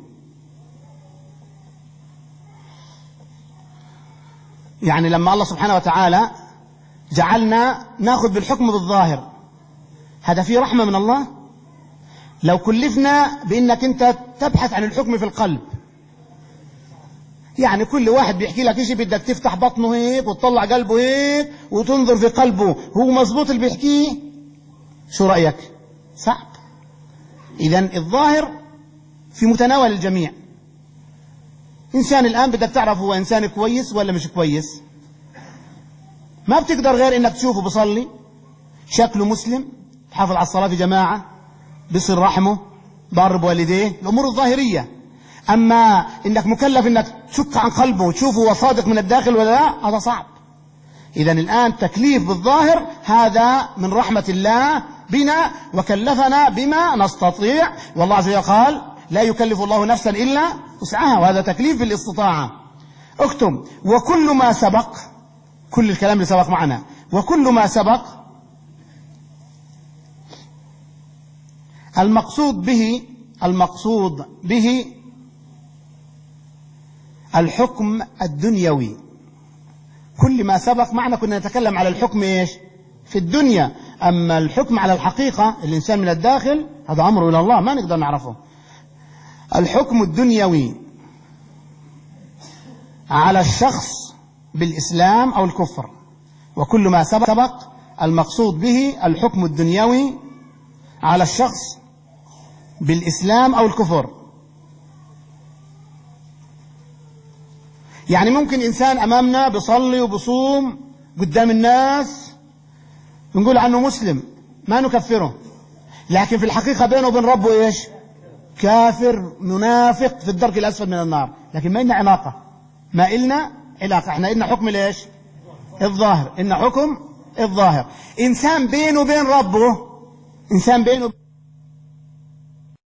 يعني لما الله سبحانه وتعالى جعلنا ناخذ بالحكم بالظاهر، هذا فيه رحمة من الله. لو كلفنا بأنك أنت تبحث عن الحكم في القلب، يعني كل واحد بيحكي لك شيء بدك تفتح بطنه هيك وتطلع قلبه هيك وتنظر في قلبه هو مظبوط اللي بيحكيه، شو رأيك؟ صعب. إذن الظاهر في متناول الجميع. إنسان الآن بدك تعرف هو إنسان كويس ولا مش كويس، ما بتقدر غير إنك تشوفه بصلي، شكله مسلم، حافظ على الصلاة في جماعة، بصل رحمه، بار بوالديه، الأمور الظاهرية. أما إنك مكلف إنك تشك عن قلبه وتشوفه هو صادق من الداخل ولا لا، هذا صعب. إذن الآن تكليف بالظاهر هذا من رحمة الله بنا، وكلفنا بما نستطيع، والله عز وجل قال لا يكلف الله نفسا إلا وسعها، وهذا تكليف بالاستطاعة. اكتب وكل ما سبق، كل الكلام اللي سبق معنا، وكل ما سبق المقصود به المقصود به الحكم الدنيوي. كل ما سبق معنا كنا نتكلم على الحكم إيش في الدنيا، أما الحكم على الحقيقة الإنسان من الداخل هذا أمره إلى الله، ما نقدر نعرفه. الحكم الدنيوي على الشخص بالإسلام أو الكفر، وكل ما سبق المقصود به الحكم الدنيوي على الشخص بالإسلام أو الكفر. يعني ممكن إنسان أمامنا بيصلي وبصوم قدام الناس نقول عنه مسلم ما نكفره، لكن في الحقيقة بينه وبين ربه إيش؟ كافر منافق في الدرك الأسفل من النار. لكن ما إلنا علاقة، ما إلنا علاقة، إحنا إلنا حكم ليش؟ الظاهر، إلنا حكم الظاهر. إنسان بينه وبين ربه، إنسان بينه